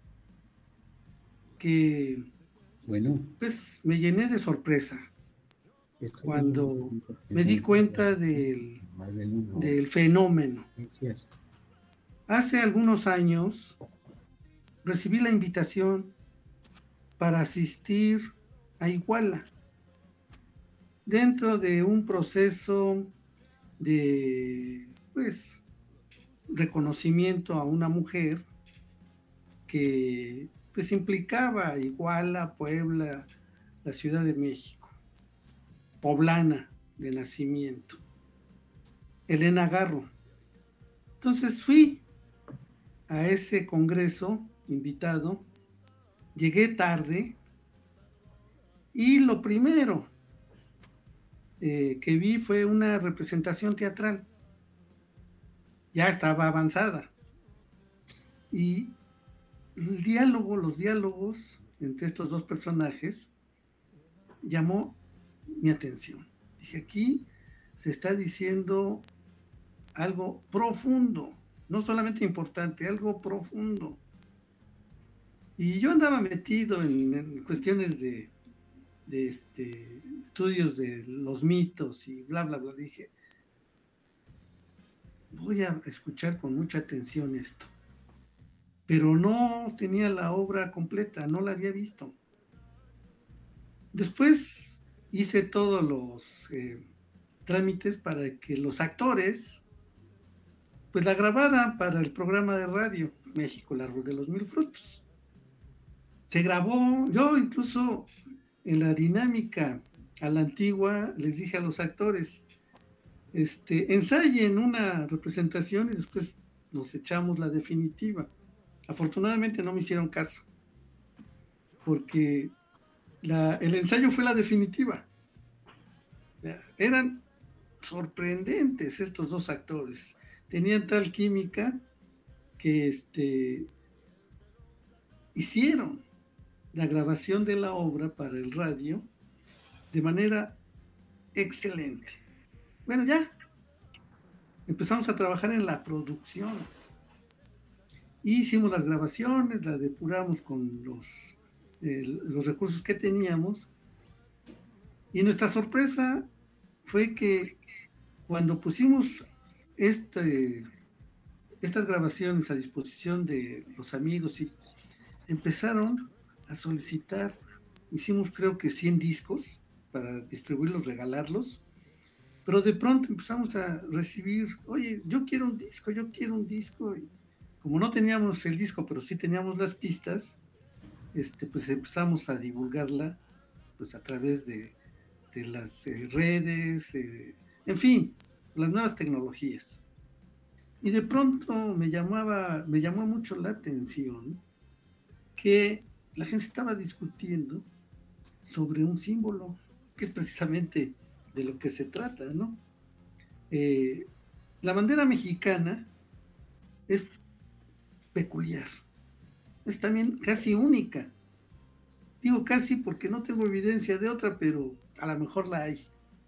que, bueno, pues me llené de sorpresa cuando me di cuenta del, del fenómeno. Hace algunos años recibí la invitación para asistir a Iguala dentro de un proceso de, pues, reconocimiento a una mujer que, pues, implicaba a Iguala, Puebla, la Ciudad de México, poblana de nacimiento, Elena Garro. Entonces fui a ese congreso invitado, llegué tarde y lo primero eh, que vi fue una representación teatral. Ya estaba avanzada. Y el diálogo, los diálogos entre estos dos personajes llamó mi atención. Dije, aquí se está diciendo algo profundo, no solamente importante, algo profundo. Y yo andaba metido en, en cuestiones de, de este, estudios de los mitos y bla, bla, bla. Dije, voy a escuchar con mucha atención esto. Pero no tenía la obra completa, no la había visto. Después hice todos los eh, trámites para que los actores pues la grabaran para el programa de radio México, el árbol de los mil frutos. Se grabó, yo incluso en la dinámica a la antigua les dije a los actores, este, ensayen una representación y después nos echamos la definitiva. Afortunadamente no me hicieron caso, porque la, el ensayo fue la definitiva. Eran sorprendentes estos dos actores, tenían tal química que este, hicieron la grabación de la obra para el radio de manera excelente. Bueno, ya empezamos a trabajar en la producción. Hicimos las grabaciones, las depuramos con los, eh, los recursos que teníamos. Y nuestra sorpresa fue que cuando pusimos este, estas grabaciones a disposición de los amigos, y empezaron a solicitar, hicimos creo que cien discos para distribuirlos, regalarlos, pero de pronto empezamos a recibir, oye, yo quiero un disco, yo quiero un disco, y como no teníamos el disco, pero sí teníamos las pistas, este, pues empezamos a divulgarla pues a través de, de las eh, redes, eh, en fin, las nuevas tecnologías. Y de pronto me llamaba, me llamó mucho la atención que la gente estaba discutiendo sobre un símbolo, que es precisamente de lo que se trata, ¿no? Eh, la bandera mexicana es peculiar, es también casi única. Digo casi porque no tengo evidencia de otra, pero a lo mejor la hay.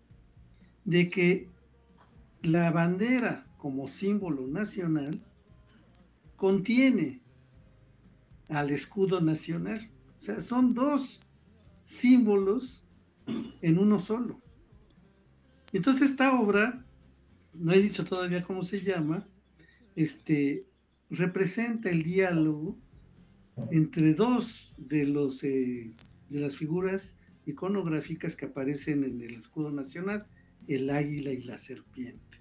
De que la bandera como símbolo nacional contiene al escudo nacional. O sea, son dos símbolos en uno solo. Entonces esta obra, no he dicho todavía cómo se llama, este, representa el diálogo entre dos de, los, eh, de las figuras iconográficas que aparecen en el escudo nacional, el águila y la serpiente.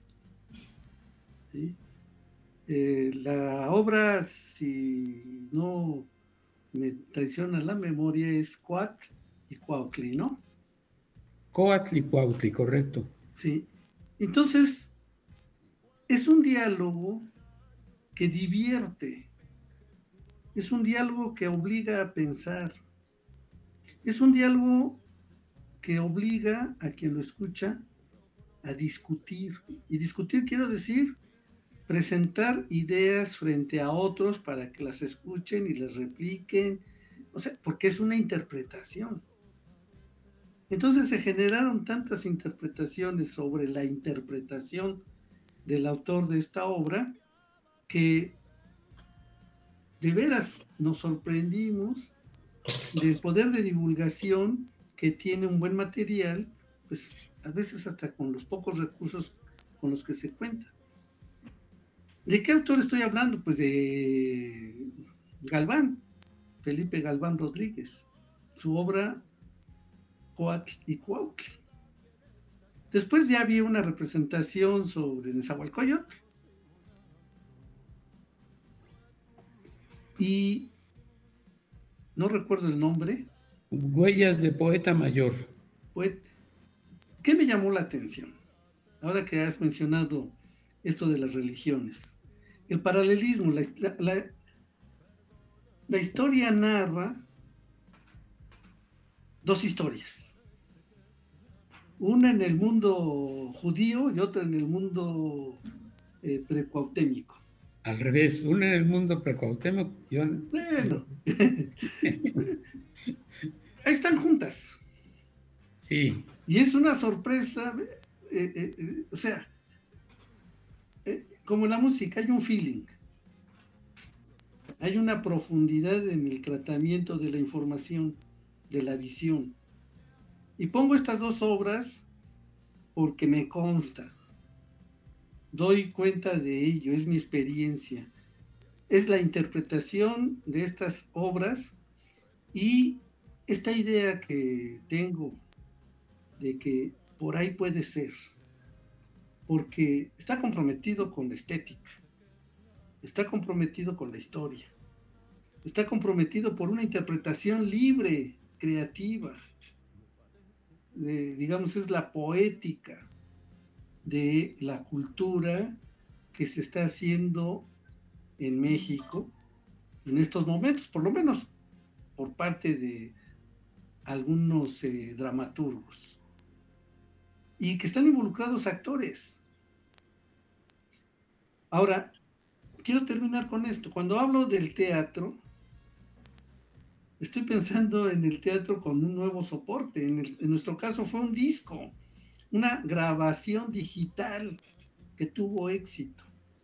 ¿Sí? Eh, la obra, si no me traiciona la memoria, es Coatl y Cuautli, ¿no? Coatl y Cuautli, correcto. Sí. Entonces, es un diálogo que divierte, es un diálogo que obliga a pensar, es un diálogo que obliga a quien lo escucha a discutir. Y discutir quiero decir presentar ideas frente a otros para que las escuchen y las repliquen, o sea, porque es una interpretación. Entonces se generaron tantas interpretaciones sobre la interpretación del autor de esta obra que de veras nos sorprendimos del poder de divulgación que tiene un buen material, pues a veces hasta con los pocos recursos con los que se cuenta. ¿De qué autor estoy hablando? Pues de Galván, Felipe Galván Rodríguez, su obra Coatl y Cuautli. Después ya había una representación sobre Nezahualcóyotl y no recuerdo el nombre. Huellas de poeta mayor. ¿Qué me llamó la atención? Ahora que has mencionado esto de las religiones. El paralelismo, la, la, la historia narra dos historias. Una en el mundo judío y otra en el mundo eh, precuautémico. Al revés, una en el mundo precuautémico y una... Bueno. Ahí están juntas. Sí. Y es una sorpresa, eh, eh, eh, o sea, eh, como en la música hay un feeling, hay una profundidad en el tratamiento de la información, de la visión. Y pongo estas dos obras porque me consta, doy cuenta de ello, es mi experiencia, es la interpretación de estas obras y esta idea que tengo de que por ahí puede ser, porque está comprometido con la estética, está comprometido con la historia, está comprometido por una interpretación libre, creativa, de, digamos, es la poética de la cultura que se está haciendo en México en estos momentos, por lo menos por parte de algunos eh, dramaturgos, y que están involucrados actores. Ahora, quiero terminar con esto. Cuando hablo del teatro, estoy pensando en el teatro con un nuevo soporte. En, el, en nuestro caso fue un disco, una grabación digital que tuvo éxito.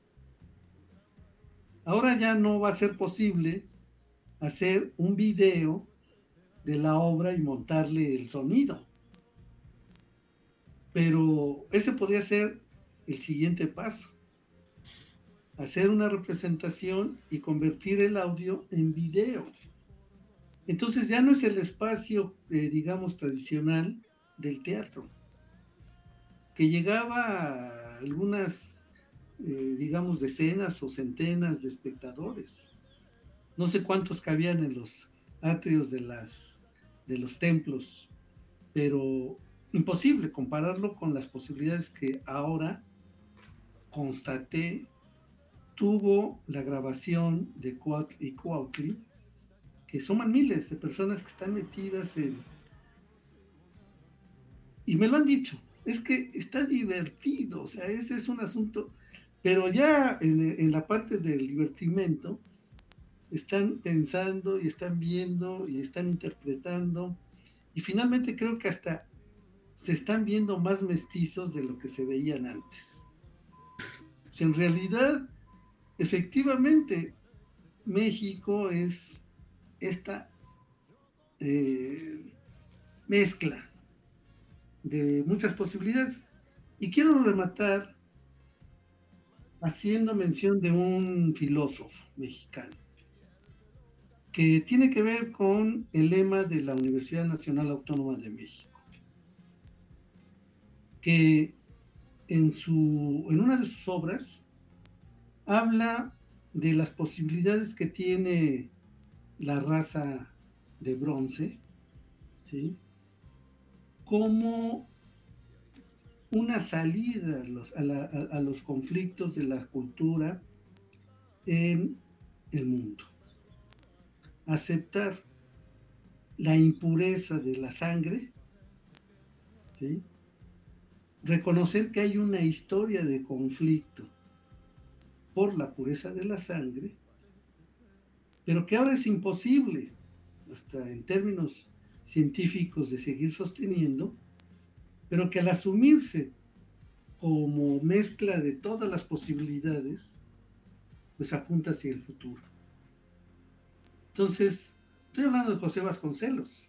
Ahora ya no va a ser posible hacer un video de la obra y montarle el sonido. Pero ese podría ser el siguiente paso. Hacer una representación y convertir el audio en video. Entonces ya no es el espacio, eh, digamos, tradicional del teatro, que llegaba a algunas, eh, digamos, decenas o centenas de espectadores. No sé cuántos cabían en los atrios de, las, de los templos, pero imposible compararlo con las posibilidades que ahora constaté tuvo la grabación de Cuautli y Cuautli, que suman miles de personas que están metidas en... Y me lo han dicho, es que está divertido, o sea, ese es un asunto, pero ya en, en la parte del divertimento están pensando y están viendo y están interpretando, y finalmente creo que hasta se están viendo más mestizos de lo que se veían antes. O sea, en realidad, efectivamente, México es esta eh, mezcla de muchas posibilidades. Y quiero rematar haciendo mención de un filósofo mexicano que tiene que ver con el lema de la Universidad Nacional Autónoma de México, que en, su, en una de sus obras habla de las posibilidades que tiene la raza de bronce, ¿sí?, como una salida a los, a, la, a, a los conflictos de la cultura en el mundo. Aceptar la impureza de la sangre, ¿sí?, reconocer que hay una historia de conflicto por la pureza de la sangre, pero que ahora es imposible, hasta en términos científicos, de seguir sosteniendo, pero que al asumirse como mezcla de todas las posibilidades, pues apunta hacia el futuro. Entonces, estoy hablando de José Vasconcelos.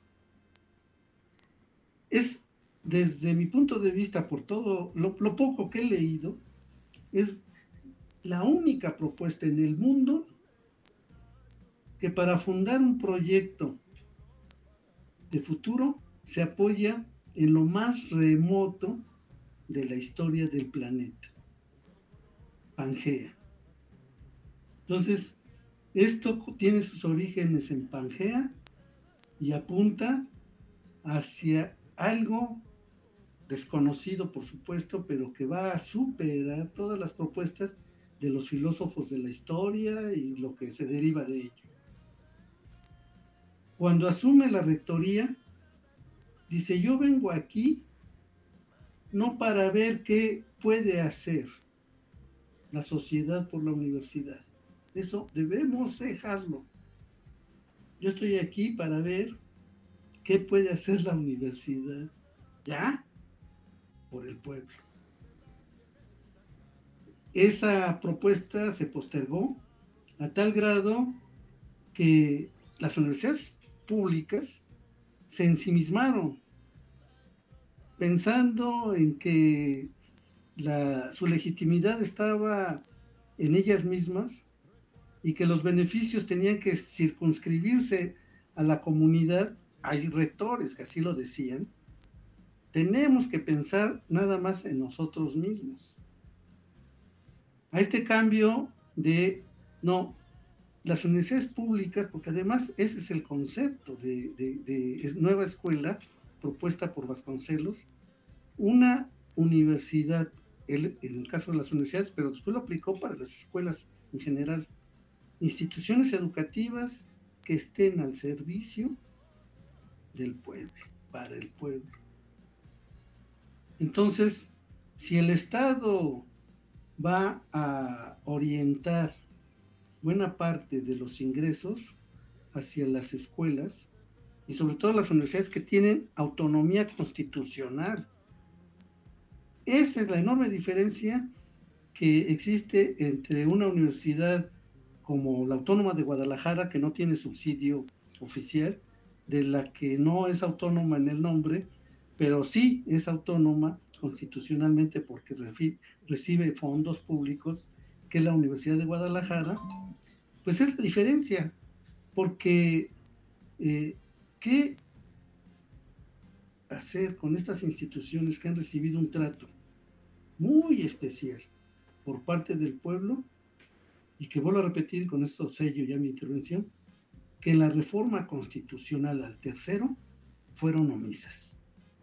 Es, desde mi punto de vista, por todo lo, lo poco que he leído, es la única propuesta en el mundo que para fundar un proyecto de futuro se apoya en lo más remoto de la historia del planeta, Pangea. Entonces, esto tiene sus orígenes en Pangea y apunta hacia algo desconocido, por supuesto, pero que va a superar todas las propuestas de los filósofos de la historia y lo que se deriva de ello. Cuando asume la rectoría, dice: yo vengo aquí no para ver qué puede hacer la sociedad por la universidad. Eso debemos dejarlo. Yo estoy aquí para ver qué puede hacer la universidad, ya, por el pueblo. Esa propuesta se postergó a tal grado que las universidades públicas se ensimismaron, pensando en que la, su legitimidad estaba en ellas mismas y que los beneficios tenían que circunscribirse a la comunidad. Hay rectores que así lo decían. Tenemos que pensar nada más en nosotros mismos. A este cambio de, no, las universidades públicas, porque además ese es el concepto de, de, de nueva escuela propuesta por Vasconcelos, una universidad, él, en el caso de las universidades, pero después lo aplicó para las escuelas en general, instituciones educativas que estén al servicio del pueblo, para el pueblo. Entonces, si el Estado va a orientar buena parte de los ingresos hacia las escuelas, y sobre todo las universidades que tienen autonomía constitucional, esa es la enorme diferencia que existe entre una universidad como la Autónoma de Guadalajara, que no tiene subsidio oficial, de la que no es autónoma en el nombre, pero sí es autónoma constitucionalmente porque recibe fondos públicos, que es la Universidad de Guadalajara. Pues es la diferencia, porque eh, ¿qué hacer con estas instituciones que han recibido un trato muy especial por parte del pueblo? Y que vuelvo a repetir, con esto sello ya mi intervención, que en la reforma constitucional al tercero fueron omisas.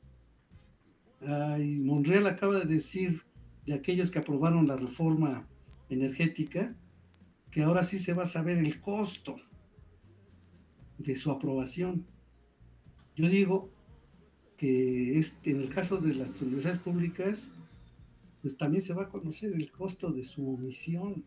Ay, Monreal acaba de decir de aquellos que aprobaron la reforma energética que ahora sí se va a saber el costo de su aprobación. Yo digo que este, en el caso de las universidades públicas, pues también se va a conocer el costo de su omisión.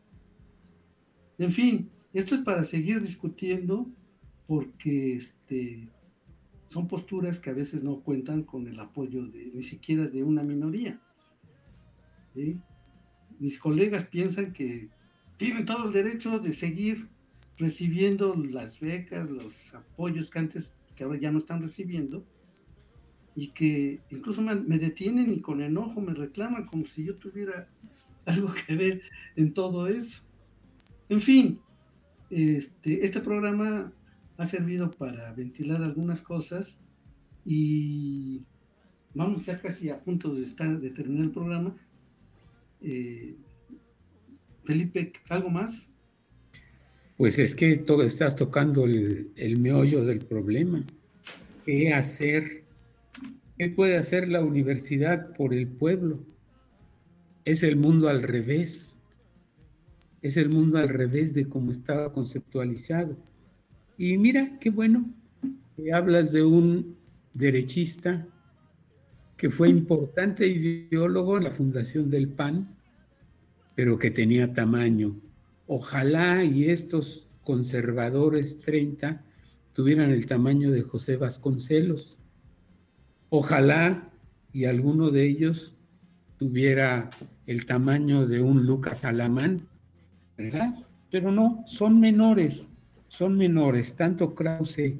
En fin, esto es para seguir discutiendo, porque este, son posturas que a veces no cuentan con el apoyo de ni siquiera de una minoría, ¿sí? Mis colegas piensan que tienen todo el derecho de seguir recibiendo las becas, los apoyos que antes, que ahora ya no están recibiendo, y que incluso me, me detienen y con enojo me reclaman como si yo tuviera algo que ver en todo eso. En fin, este, este programa ha servido para ventilar algunas cosas y vamos ya casi a punto de, estar, de terminar el programa. Eh, Felipe, ¿algo más? Pues es que todo, estás tocando el, el meollo del problema. ¿Qué hacer? ¿Qué puede hacer la universidad por el pueblo? Es el mundo al revés. Es el mundo al revés de cómo estaba conceptualizado. Y mira, qué bueno que hablas de un derechista que fue importante ideólogo en la fundación del P A N, pero que tenía tamaño. Ojalá y estos conservadores treinta tuvieran el tamaño de José Vasconcelos. Ojalá y alguno de ellos tuviera el tamaño de un Lucas Alamán, ¿verdad? Pero no, son menores, son menores, tanto Krause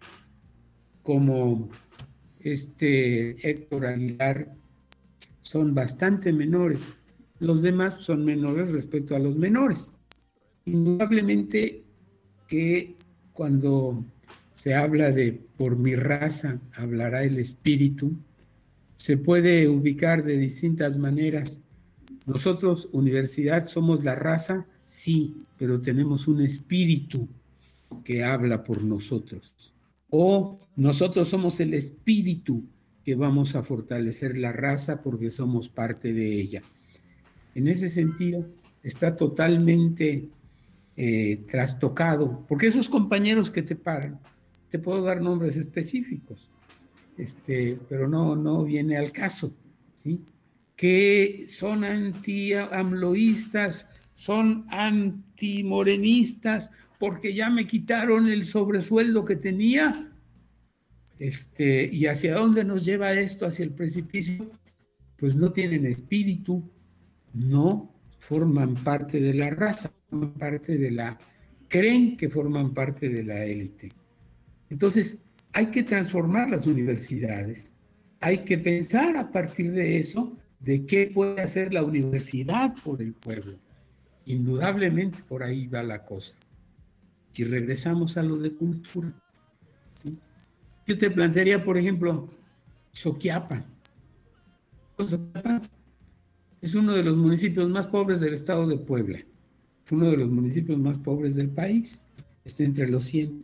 como este Héctor Aguilar son bastante menores. Los demás son menores respecto a los menores. Indudablemente que cuando se habla de por mi raza hablará el espíritu, se puede ubicar de distintas maneras. Nosotros, universidad, somos la raza, sí, pero tenemos un espíritu que habla por nosotros. O nosotros somos el espíritu que vamos a fortalecer la raza porque somos parte de ella. En ese sentido, está totalmente eh, trastocado, porque esos compañeros que te paran, te puedo dar nombres específicos, este, pero no, no viene al caso, ¿sí? Que son anti-amloístas, son antimorenistas, porque ya me quitaron el sobresueldo que tenía. Este, ¿y hacia dónde nos lleva esto? Hacia el precipicio. Pues no tienen espíritu, no forman parte de la raza, forman parte de la, creen que forman parte de la élite. Entonces, hay que transformar las universidades, hay que pensar a partir de eso, de qué puede hacer la universidad por el pueblo. Indudablemente por ahí va la cosa. Y regresamos a lo de cultura, ¿sí? Yo te plantearía, por ejemplo, Soquiapan. Soquiapan es uno de los municipios más pobres del estado de Puebla. Es uno de los municipios más pobres del país. Está entre los cien.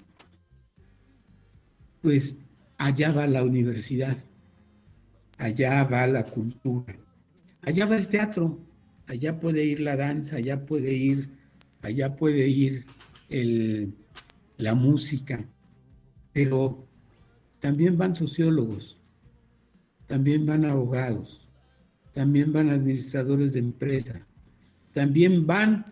Pues allá va la universidad. Allá va la cultura. Allá va el teatro. Allá puede ir la danza. Allá puede ir, allá puede ir el, la música. Pero también van sociólogos. También van abogados. También van administradores de empresa, también van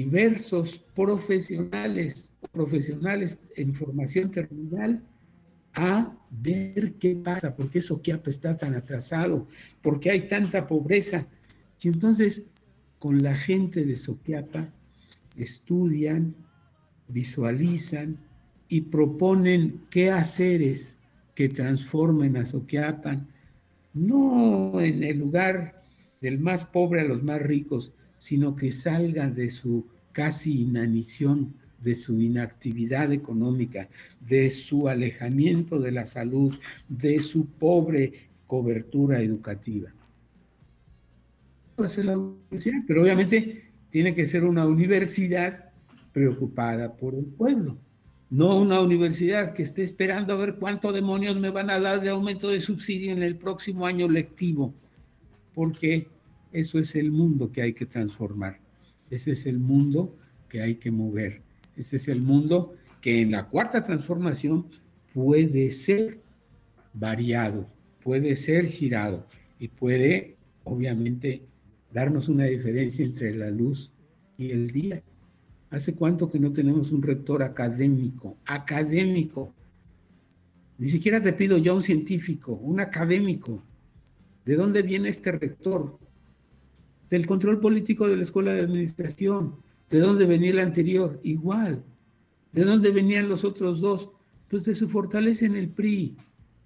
diversos profesionales, profesionales en formación terminal a ver qué pasa, por qué Soquiapa está tan atrasado, por qué hay tanta pobreza. Y entonces, con la gente de Soquiapa, estudian, visualizan y proponen qué haceres que transformen a Soquiapa, no en el lugar del más pobre a los más ricos, sino que salgan de su casi inanición, de su inactividad económica, de su alejamiento de la salud, de su pobre cobertura educativa. Puede ser la universidad, pero obviamente tiene que ser una universidad preocupada por el pueblo, no una universidad que esté esperando a ver cuánto demonios me van a dar de aumento de subsidio en el próximo año lectivo, porque eso es el mundo que hay que transformar, ese es el mundo que hay que mover, ese es el mundo que en la cuarta transformación puede ser variado, puede ser girado y puede, obviamente, darnos una diferencia entre la luz y el día. ¿Hace cuánto que no tenemos un rector académico? Académico. Ni siquiera te pido yo un científico, un académico. ¿De dónde viene este rector? Del control político de la Escuela de Administración. ¿De dónde venía el anterior? Igual. ¿De dónde venían los otros dos? Pues de su fortaleza en el P R I.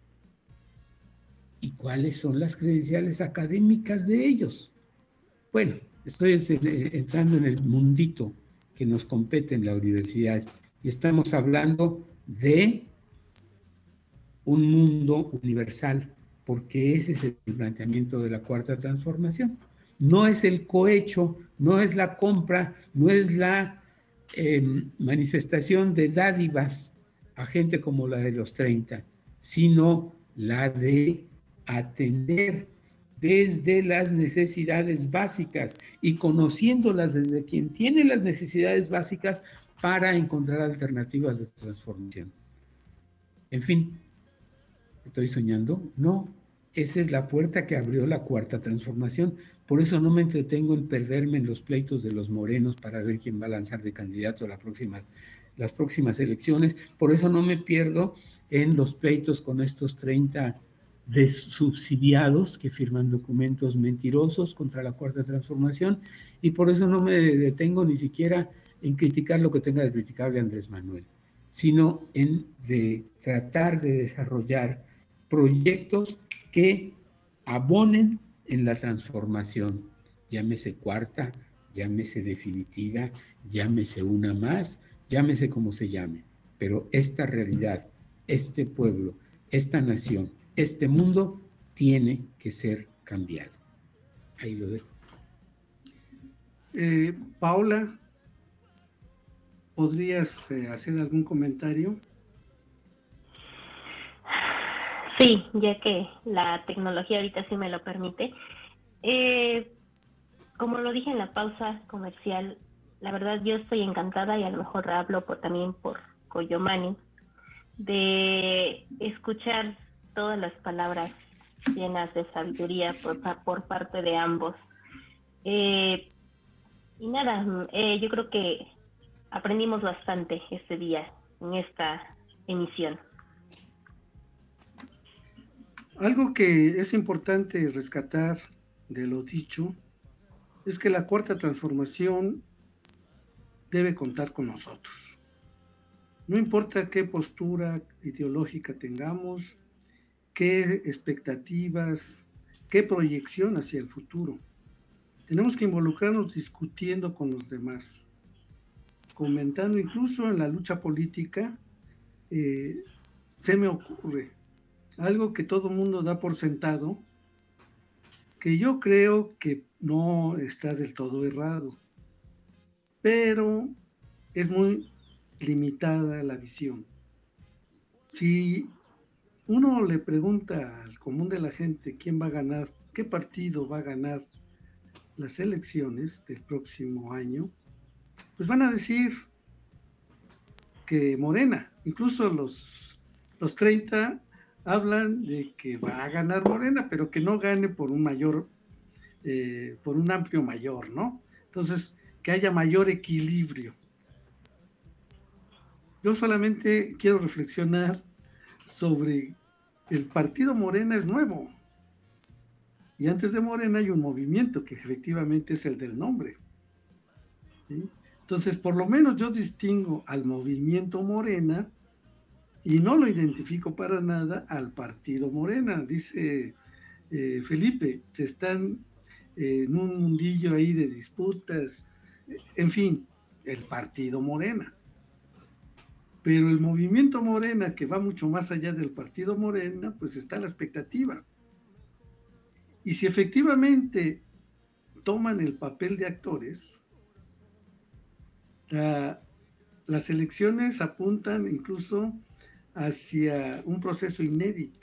¿Y cuáles son las credenciales académicas de ellos? Bueno, estoy entrando en el mundito que nos compete en la universidad y estamos hablando de un mundo universal, porque ese es el planteamiento de la cuarta transformación. No es el cohecho, no es la compra, no es la eh, manifestación de dádivas a gente como la de los treinta, sino la de atender desde las necesidades básicas y conociéndolas desde quien tiene las necesidades básicas para encontrar alternativas de transformación. En fin, ¿estoy soñando? No, esa es la puerta que abrió la cuarta transformación. Por eso no me entretengo en perderme en los pleitos de los morenos para ver quién va a lanzar de candidato a la próxima, las próximas elecciones. Por eso no me pierdo en los pleitos con estos treinta de subsidiados que firman documentos mentirosos contra la cuarta transformación, y por eso no me detengo ni siquiera en criticar lo que tenga de criticable Andrés Manuel, sino en de tratar de desarrollar proyectos que abonen en la transformación, llámese cuarta, llámese definitiva, llámese una más, llámese como se llame, pero esta realidad, este pueblo, esta nación, este mundo tiene que ser cambiado. Ahí lo dejo. Eh, Paula, ¿podrías eh, hacer algún comentario? Sí, ya que la tecnología ahorita sí me lo permite. Eh, como lo dije en la pausa comercial, la verdad yo estoy encantada, y a lo mejor hablo por, también por Coyomani, de escuchar todas las palabras llenas de sabiduría por, por parte de ambos. Eh, y nada, eh, yo creo que aprendimos bastante este día en esta emisión. Algo que es importante rescatar de lo dicho es que la cuarta transformación debe contar con nosotros. No importa qué postura ideológica tengamos, qué expectativas, qué proyección hacia el futuro. Tenemos que involucrarnos discutiendo con los demás, comentando incluso en la lucha política. Eh, se me ocurre algo que todo mundo da por sentado, que yo creo que no está del todo errado, pero es muy limitada la visión. Si uno le pregunta al común de la gente quién va a ganar, qué partido va a ganar las elecciones del próximo año, pues van a decir que Morena. Incluso los, los treinta hablan de que va a ganar Morena, pero que no gane por un mayor, eh, por un amplio mayor, ¿no? Entonces, que haya mayor equilibrio. Yo solamente quiero reflexionar sobre el partido Morena es nuevo. Y antes de Morena hay un movimiento que efectivamente es el del nombre. ¿Sí? Entonces, por lo menos yo distingo al movimiento Morena y no lo identifico para nada al partido Morena. Dice eh, Felipe, se están eh, en un mundillo ahí de disputas, en fin, el partido Morena. Pero el movimiento Morena, que va mucho más allá del partido Morena, pues está a la expectativa. Y si efectivamente toman el papel de actores, la, las elecciones apuntan incluso hacia un proceso inédito.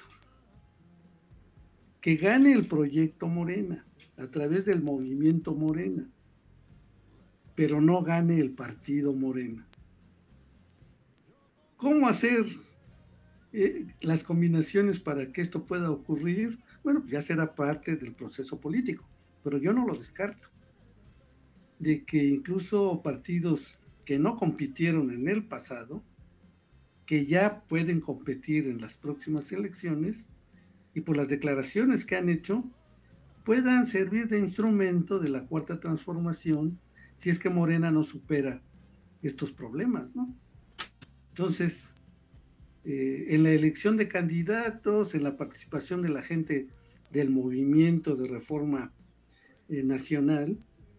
Que gane el proyecto Morena a través del movimiento Morena, pero no gane el partido Morena. ¿Cómo hacer eh, las combinaciones para que esto pueda ocurrir? Bueno, ya será parte del proceso político, pero yo no lo descarto. De que incluso partidos que no compitieron en el pasado, que ya pueden competir en las próximas elecciones, y por las declaraciones que han hecho, puedan servir de instrumento de la cuarta transformación, si es que Morena no supera estos problemas, ¿no? Entonces, eh, en la elección de candidatos, en la participación de la gente del movimiento de reforma eh, nacional,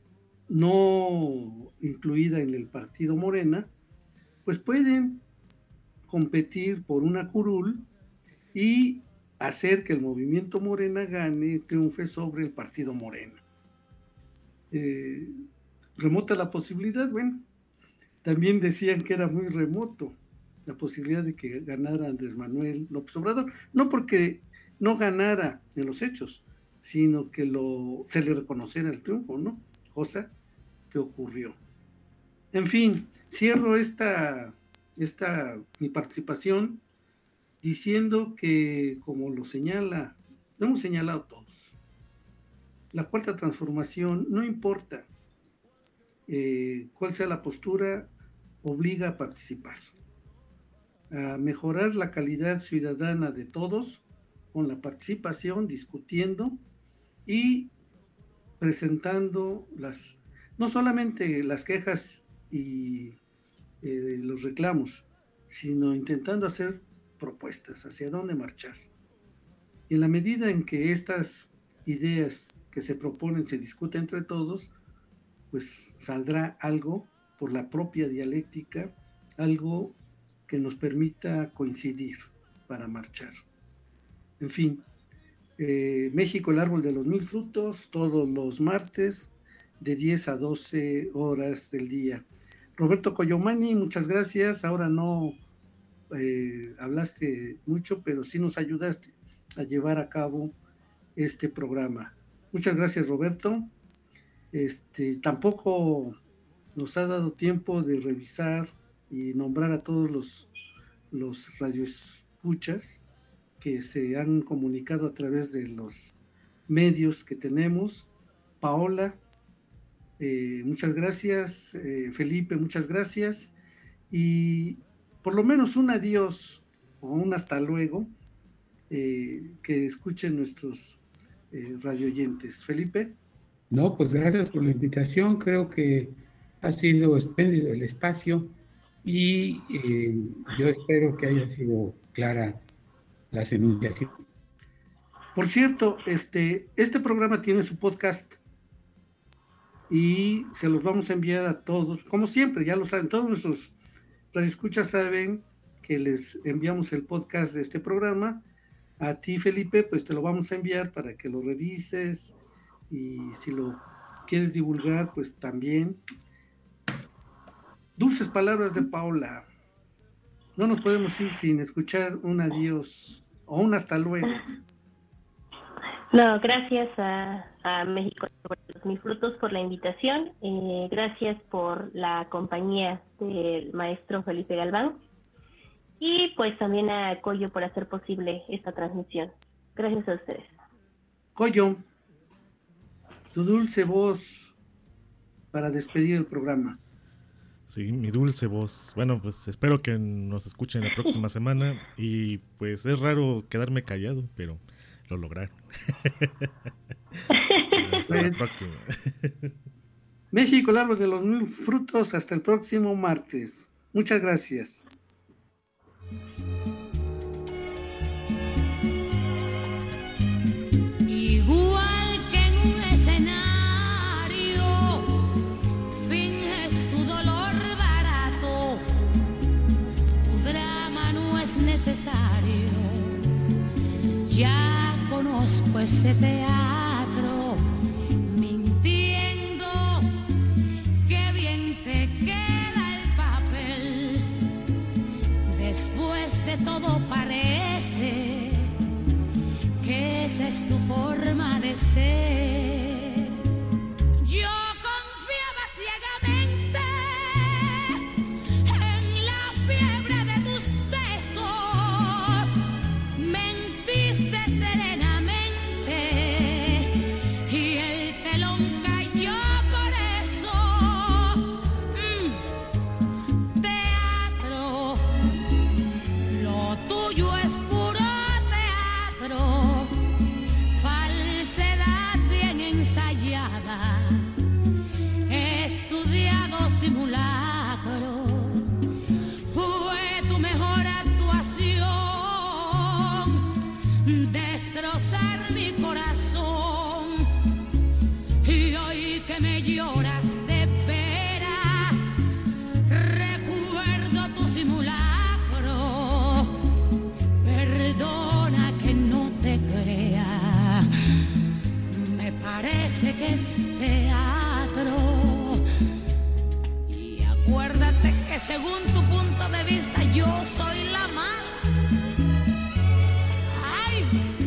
no incluida en el partido Morena, pues pueden competir por una curul y hacer que el movimiento Morena gane, triunfe sobre el partido Morena. Eh, ¿Remota la posibilidad? Bueno, también decían que era muy remoto la posibilidad de que ganara Andrés Manuel López Obrador, no porque no ganara en los hechos, sino que lo, se le reconociera el triunfo, ¿no? Cosa que ocurrió. En fin, cierro esta, esta mi participación diciendo que, como lo señala, lo hemos señalado todos, la cuarta transformación, no importa eh, cuál sea la postura, obliga a participar, a mejorar la calidad ciudadana de todos con la participación, discutiendo y presentando las, no solamente las quejas y eh, los reclamos, sino intentando hacer propuestas hacia dónde marchar. Y en la medida en que estas ideas que se proponen se discuten entre todos, pues saldrá algo por la propia dialéctica, algo que nos permita coincidir para marchar. En fin, eh, México, el árbol de los mil frutos, todos los martes de diez a doce horas del día. Roberto Coyomani, muchas gracias. Ahora no eh, hablaste mucho, pero sí nos ayudaste a llevar a cabo este programa. Muchas gracias, Roberto. Este, tampoco nos ha dado tiempo de revisar y nombrar a todos los, los radioescuchas que se han comunicado a través de los medios que tenemos. Paola, eh, muchas gracias. Eh, Felipe, muchas gracias. Y por lo menos un adiós o un hasta luego eh, que escuchen nuestros eh, radioyentes. Felipe. No, pues gracias por la invitación. Creo que ha sido espléndido el espacio y eh, yo espero que haya sido clara las enunciaciones. Por cierto, este, este programa tiene su podcast y se los vamos a enviar a todos, como siempre, ya lo saben, todos nuestros radioescuchas saben que les enviamos el podcast de este programa. A ti, Felipe, pues te lo vamos a enviar para que lo revises y si lo quieres divulgar, pues también. Dulces palabras de Paola. No nos podemos ir sin escuchar un adiós o un hasta luego. No, gracias a, a México por los mil frutos por la invitación. Eh, gracias por la compañía del maestro Felipe Galván. Y pues también a Coyo por hacer posible esta transmisión. Gracias a ustedes. Coyo, tu dulce voz para despedir el programa. Sí, mi dulce voz. Bueno, pues espero que nos escuchen la próxima semana. Y pues es raro quedarme callado, pero lo lograron. Hasta la próxima. México, el árbol de los mil frutos. Hasta el próximo martes. Muchas gracias. Igual que en un escenario, finges tu dolor barato, tu drama no es necesario. Ya conozco ese teatro, mintiendo, qué bien te queda el papel. Después de todo parece que esa es tu forma de ser. Yo confiaba ciegamente en la fiebre de tus besos, mentiste serenamente y el telón cayó por eso. Mm, teatro, lo tuyo es puro teatro, falsedad bien ensayada, estudiado simulacro. Fue tu mejor actuación, destrozar mi corazón. Y hoy que me lloras de veras, recuerdo tu simulacro. Perdona que no te crea, me parece que es teatro. Y acuérdate que según tu punto de vista yo soy la mala. Ay,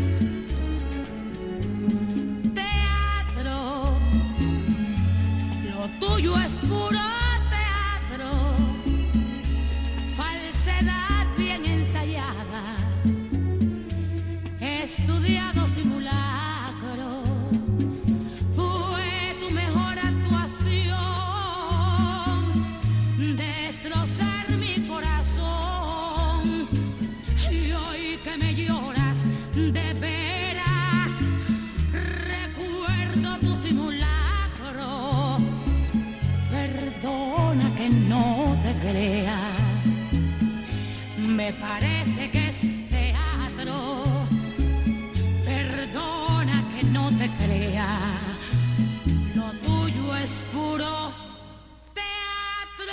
teatro, lo tuyo es puro teatro, falsedad bien ensayada, estudiado simulacro. Fue tu mejor actuación, destrozar mi corazón. Y hoy que me lloras de veras, recuerdo tu simulacro. Perdona que no te crea, me parece que es teatro. Perdona que no te crea, lo tuyo es puro teatro.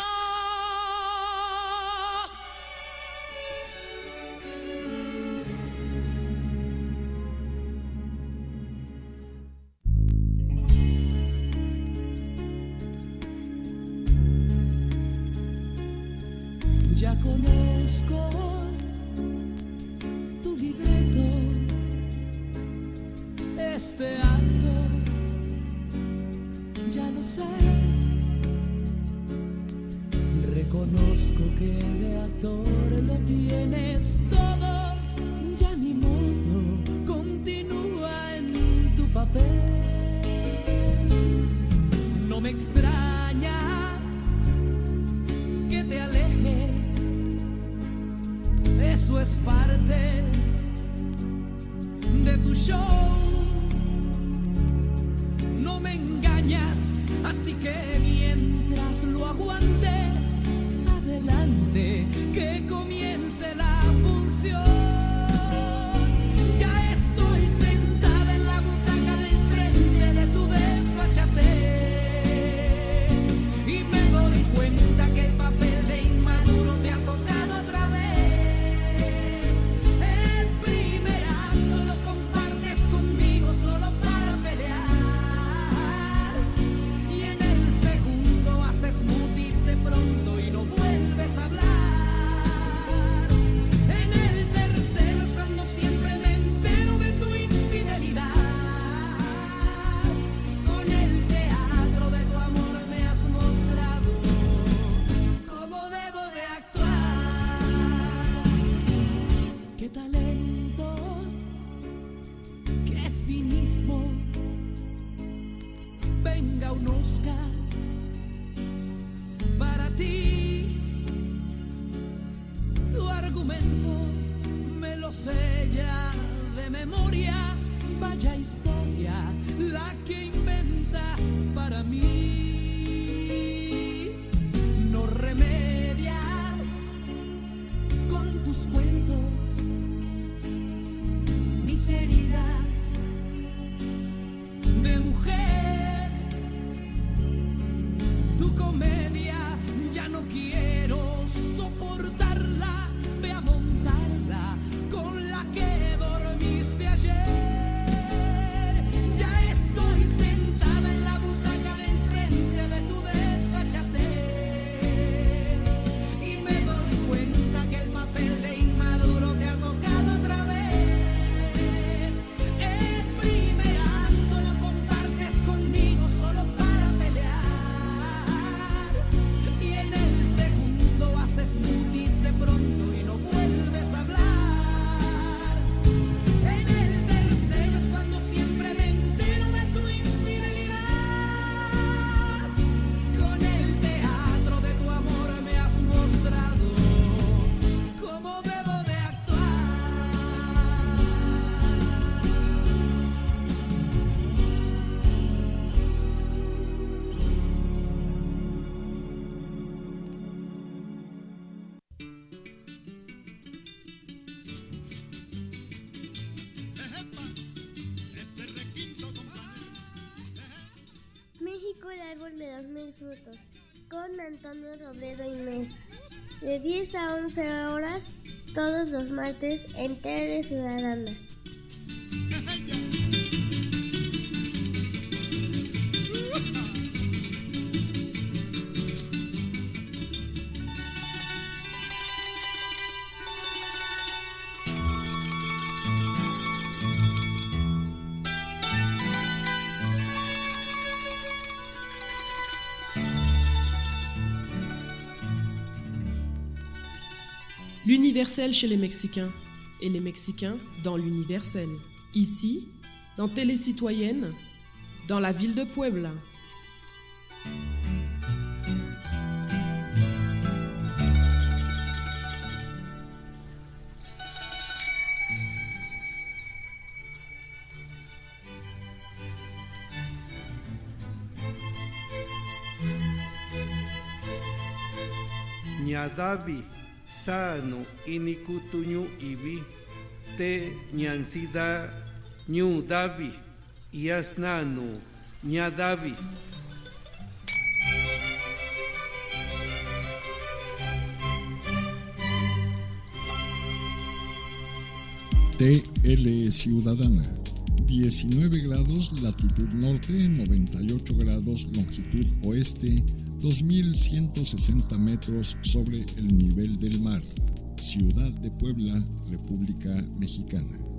Ya conozco tu libreto, este acto, ya lo sé. Reconozco que de actor lo tienes todo, ya ni modo, continúa en tu papel. No me extraña que te alejes, eso es parte de tu show. No me engañas, así que mientras lo aguante, adelante, que comience la función. Ya estoy sentada en la butaca de enfrente de tu desfachatez y me doy cuenta que el papel de inmaduro te ha tocado otra vez. El primer acto lo compartes conmigo solo para pelear, y en el segundo haces mutis de pronto y no vuelves a hablar. En el tercero es cuando siempre me entero de tu infidelidad. Con el teatro de tu amor me has mostrado cómo debo de actuar. Qué talento, qué cinismo. Venga un Oscar para ti. lo sé ya de memoria, vaya historia la que inventas para mí. No remedias con tus cuentos mis heridas de mujer. Tu comedia ya no quiero soportarla, ve a montarla con la que dormiste ayer. Ya estoy sentada en la butaca de enfrente de tu desfachatez y me doy cuenta que el papel de inmaduro te ha tocado otra vez. El primer acto lo compartes conmigo solo para pelear y en el segundo haces mutis de pronto y no vuelves a hablar. En el tercero es cuando siempre me entero de tu infidelidad. Con el teatro de tu amor me has mostrado cómo debo de actuar. México, el árbol de los mil frutos, con Antonio Robledo y Mesa. De diez a once horas, todos los martes en Tele Ciudadana. L'universel chez les Mexicains et les Mexicains dans l'universel. Ici, dans Télé Citoyenne, dans la ville de Puebla. Ñadavi sano inikutuñu ibi te ñansida ñu davi yasnanu ñadavi. T L Ciudadana, diecinueve grados latitud norte, noventa y ocho grados longitud oeste, dos mil ciento sesenta metros sobre el nivel del mar. Ciudad de Puebla, República Mexicana.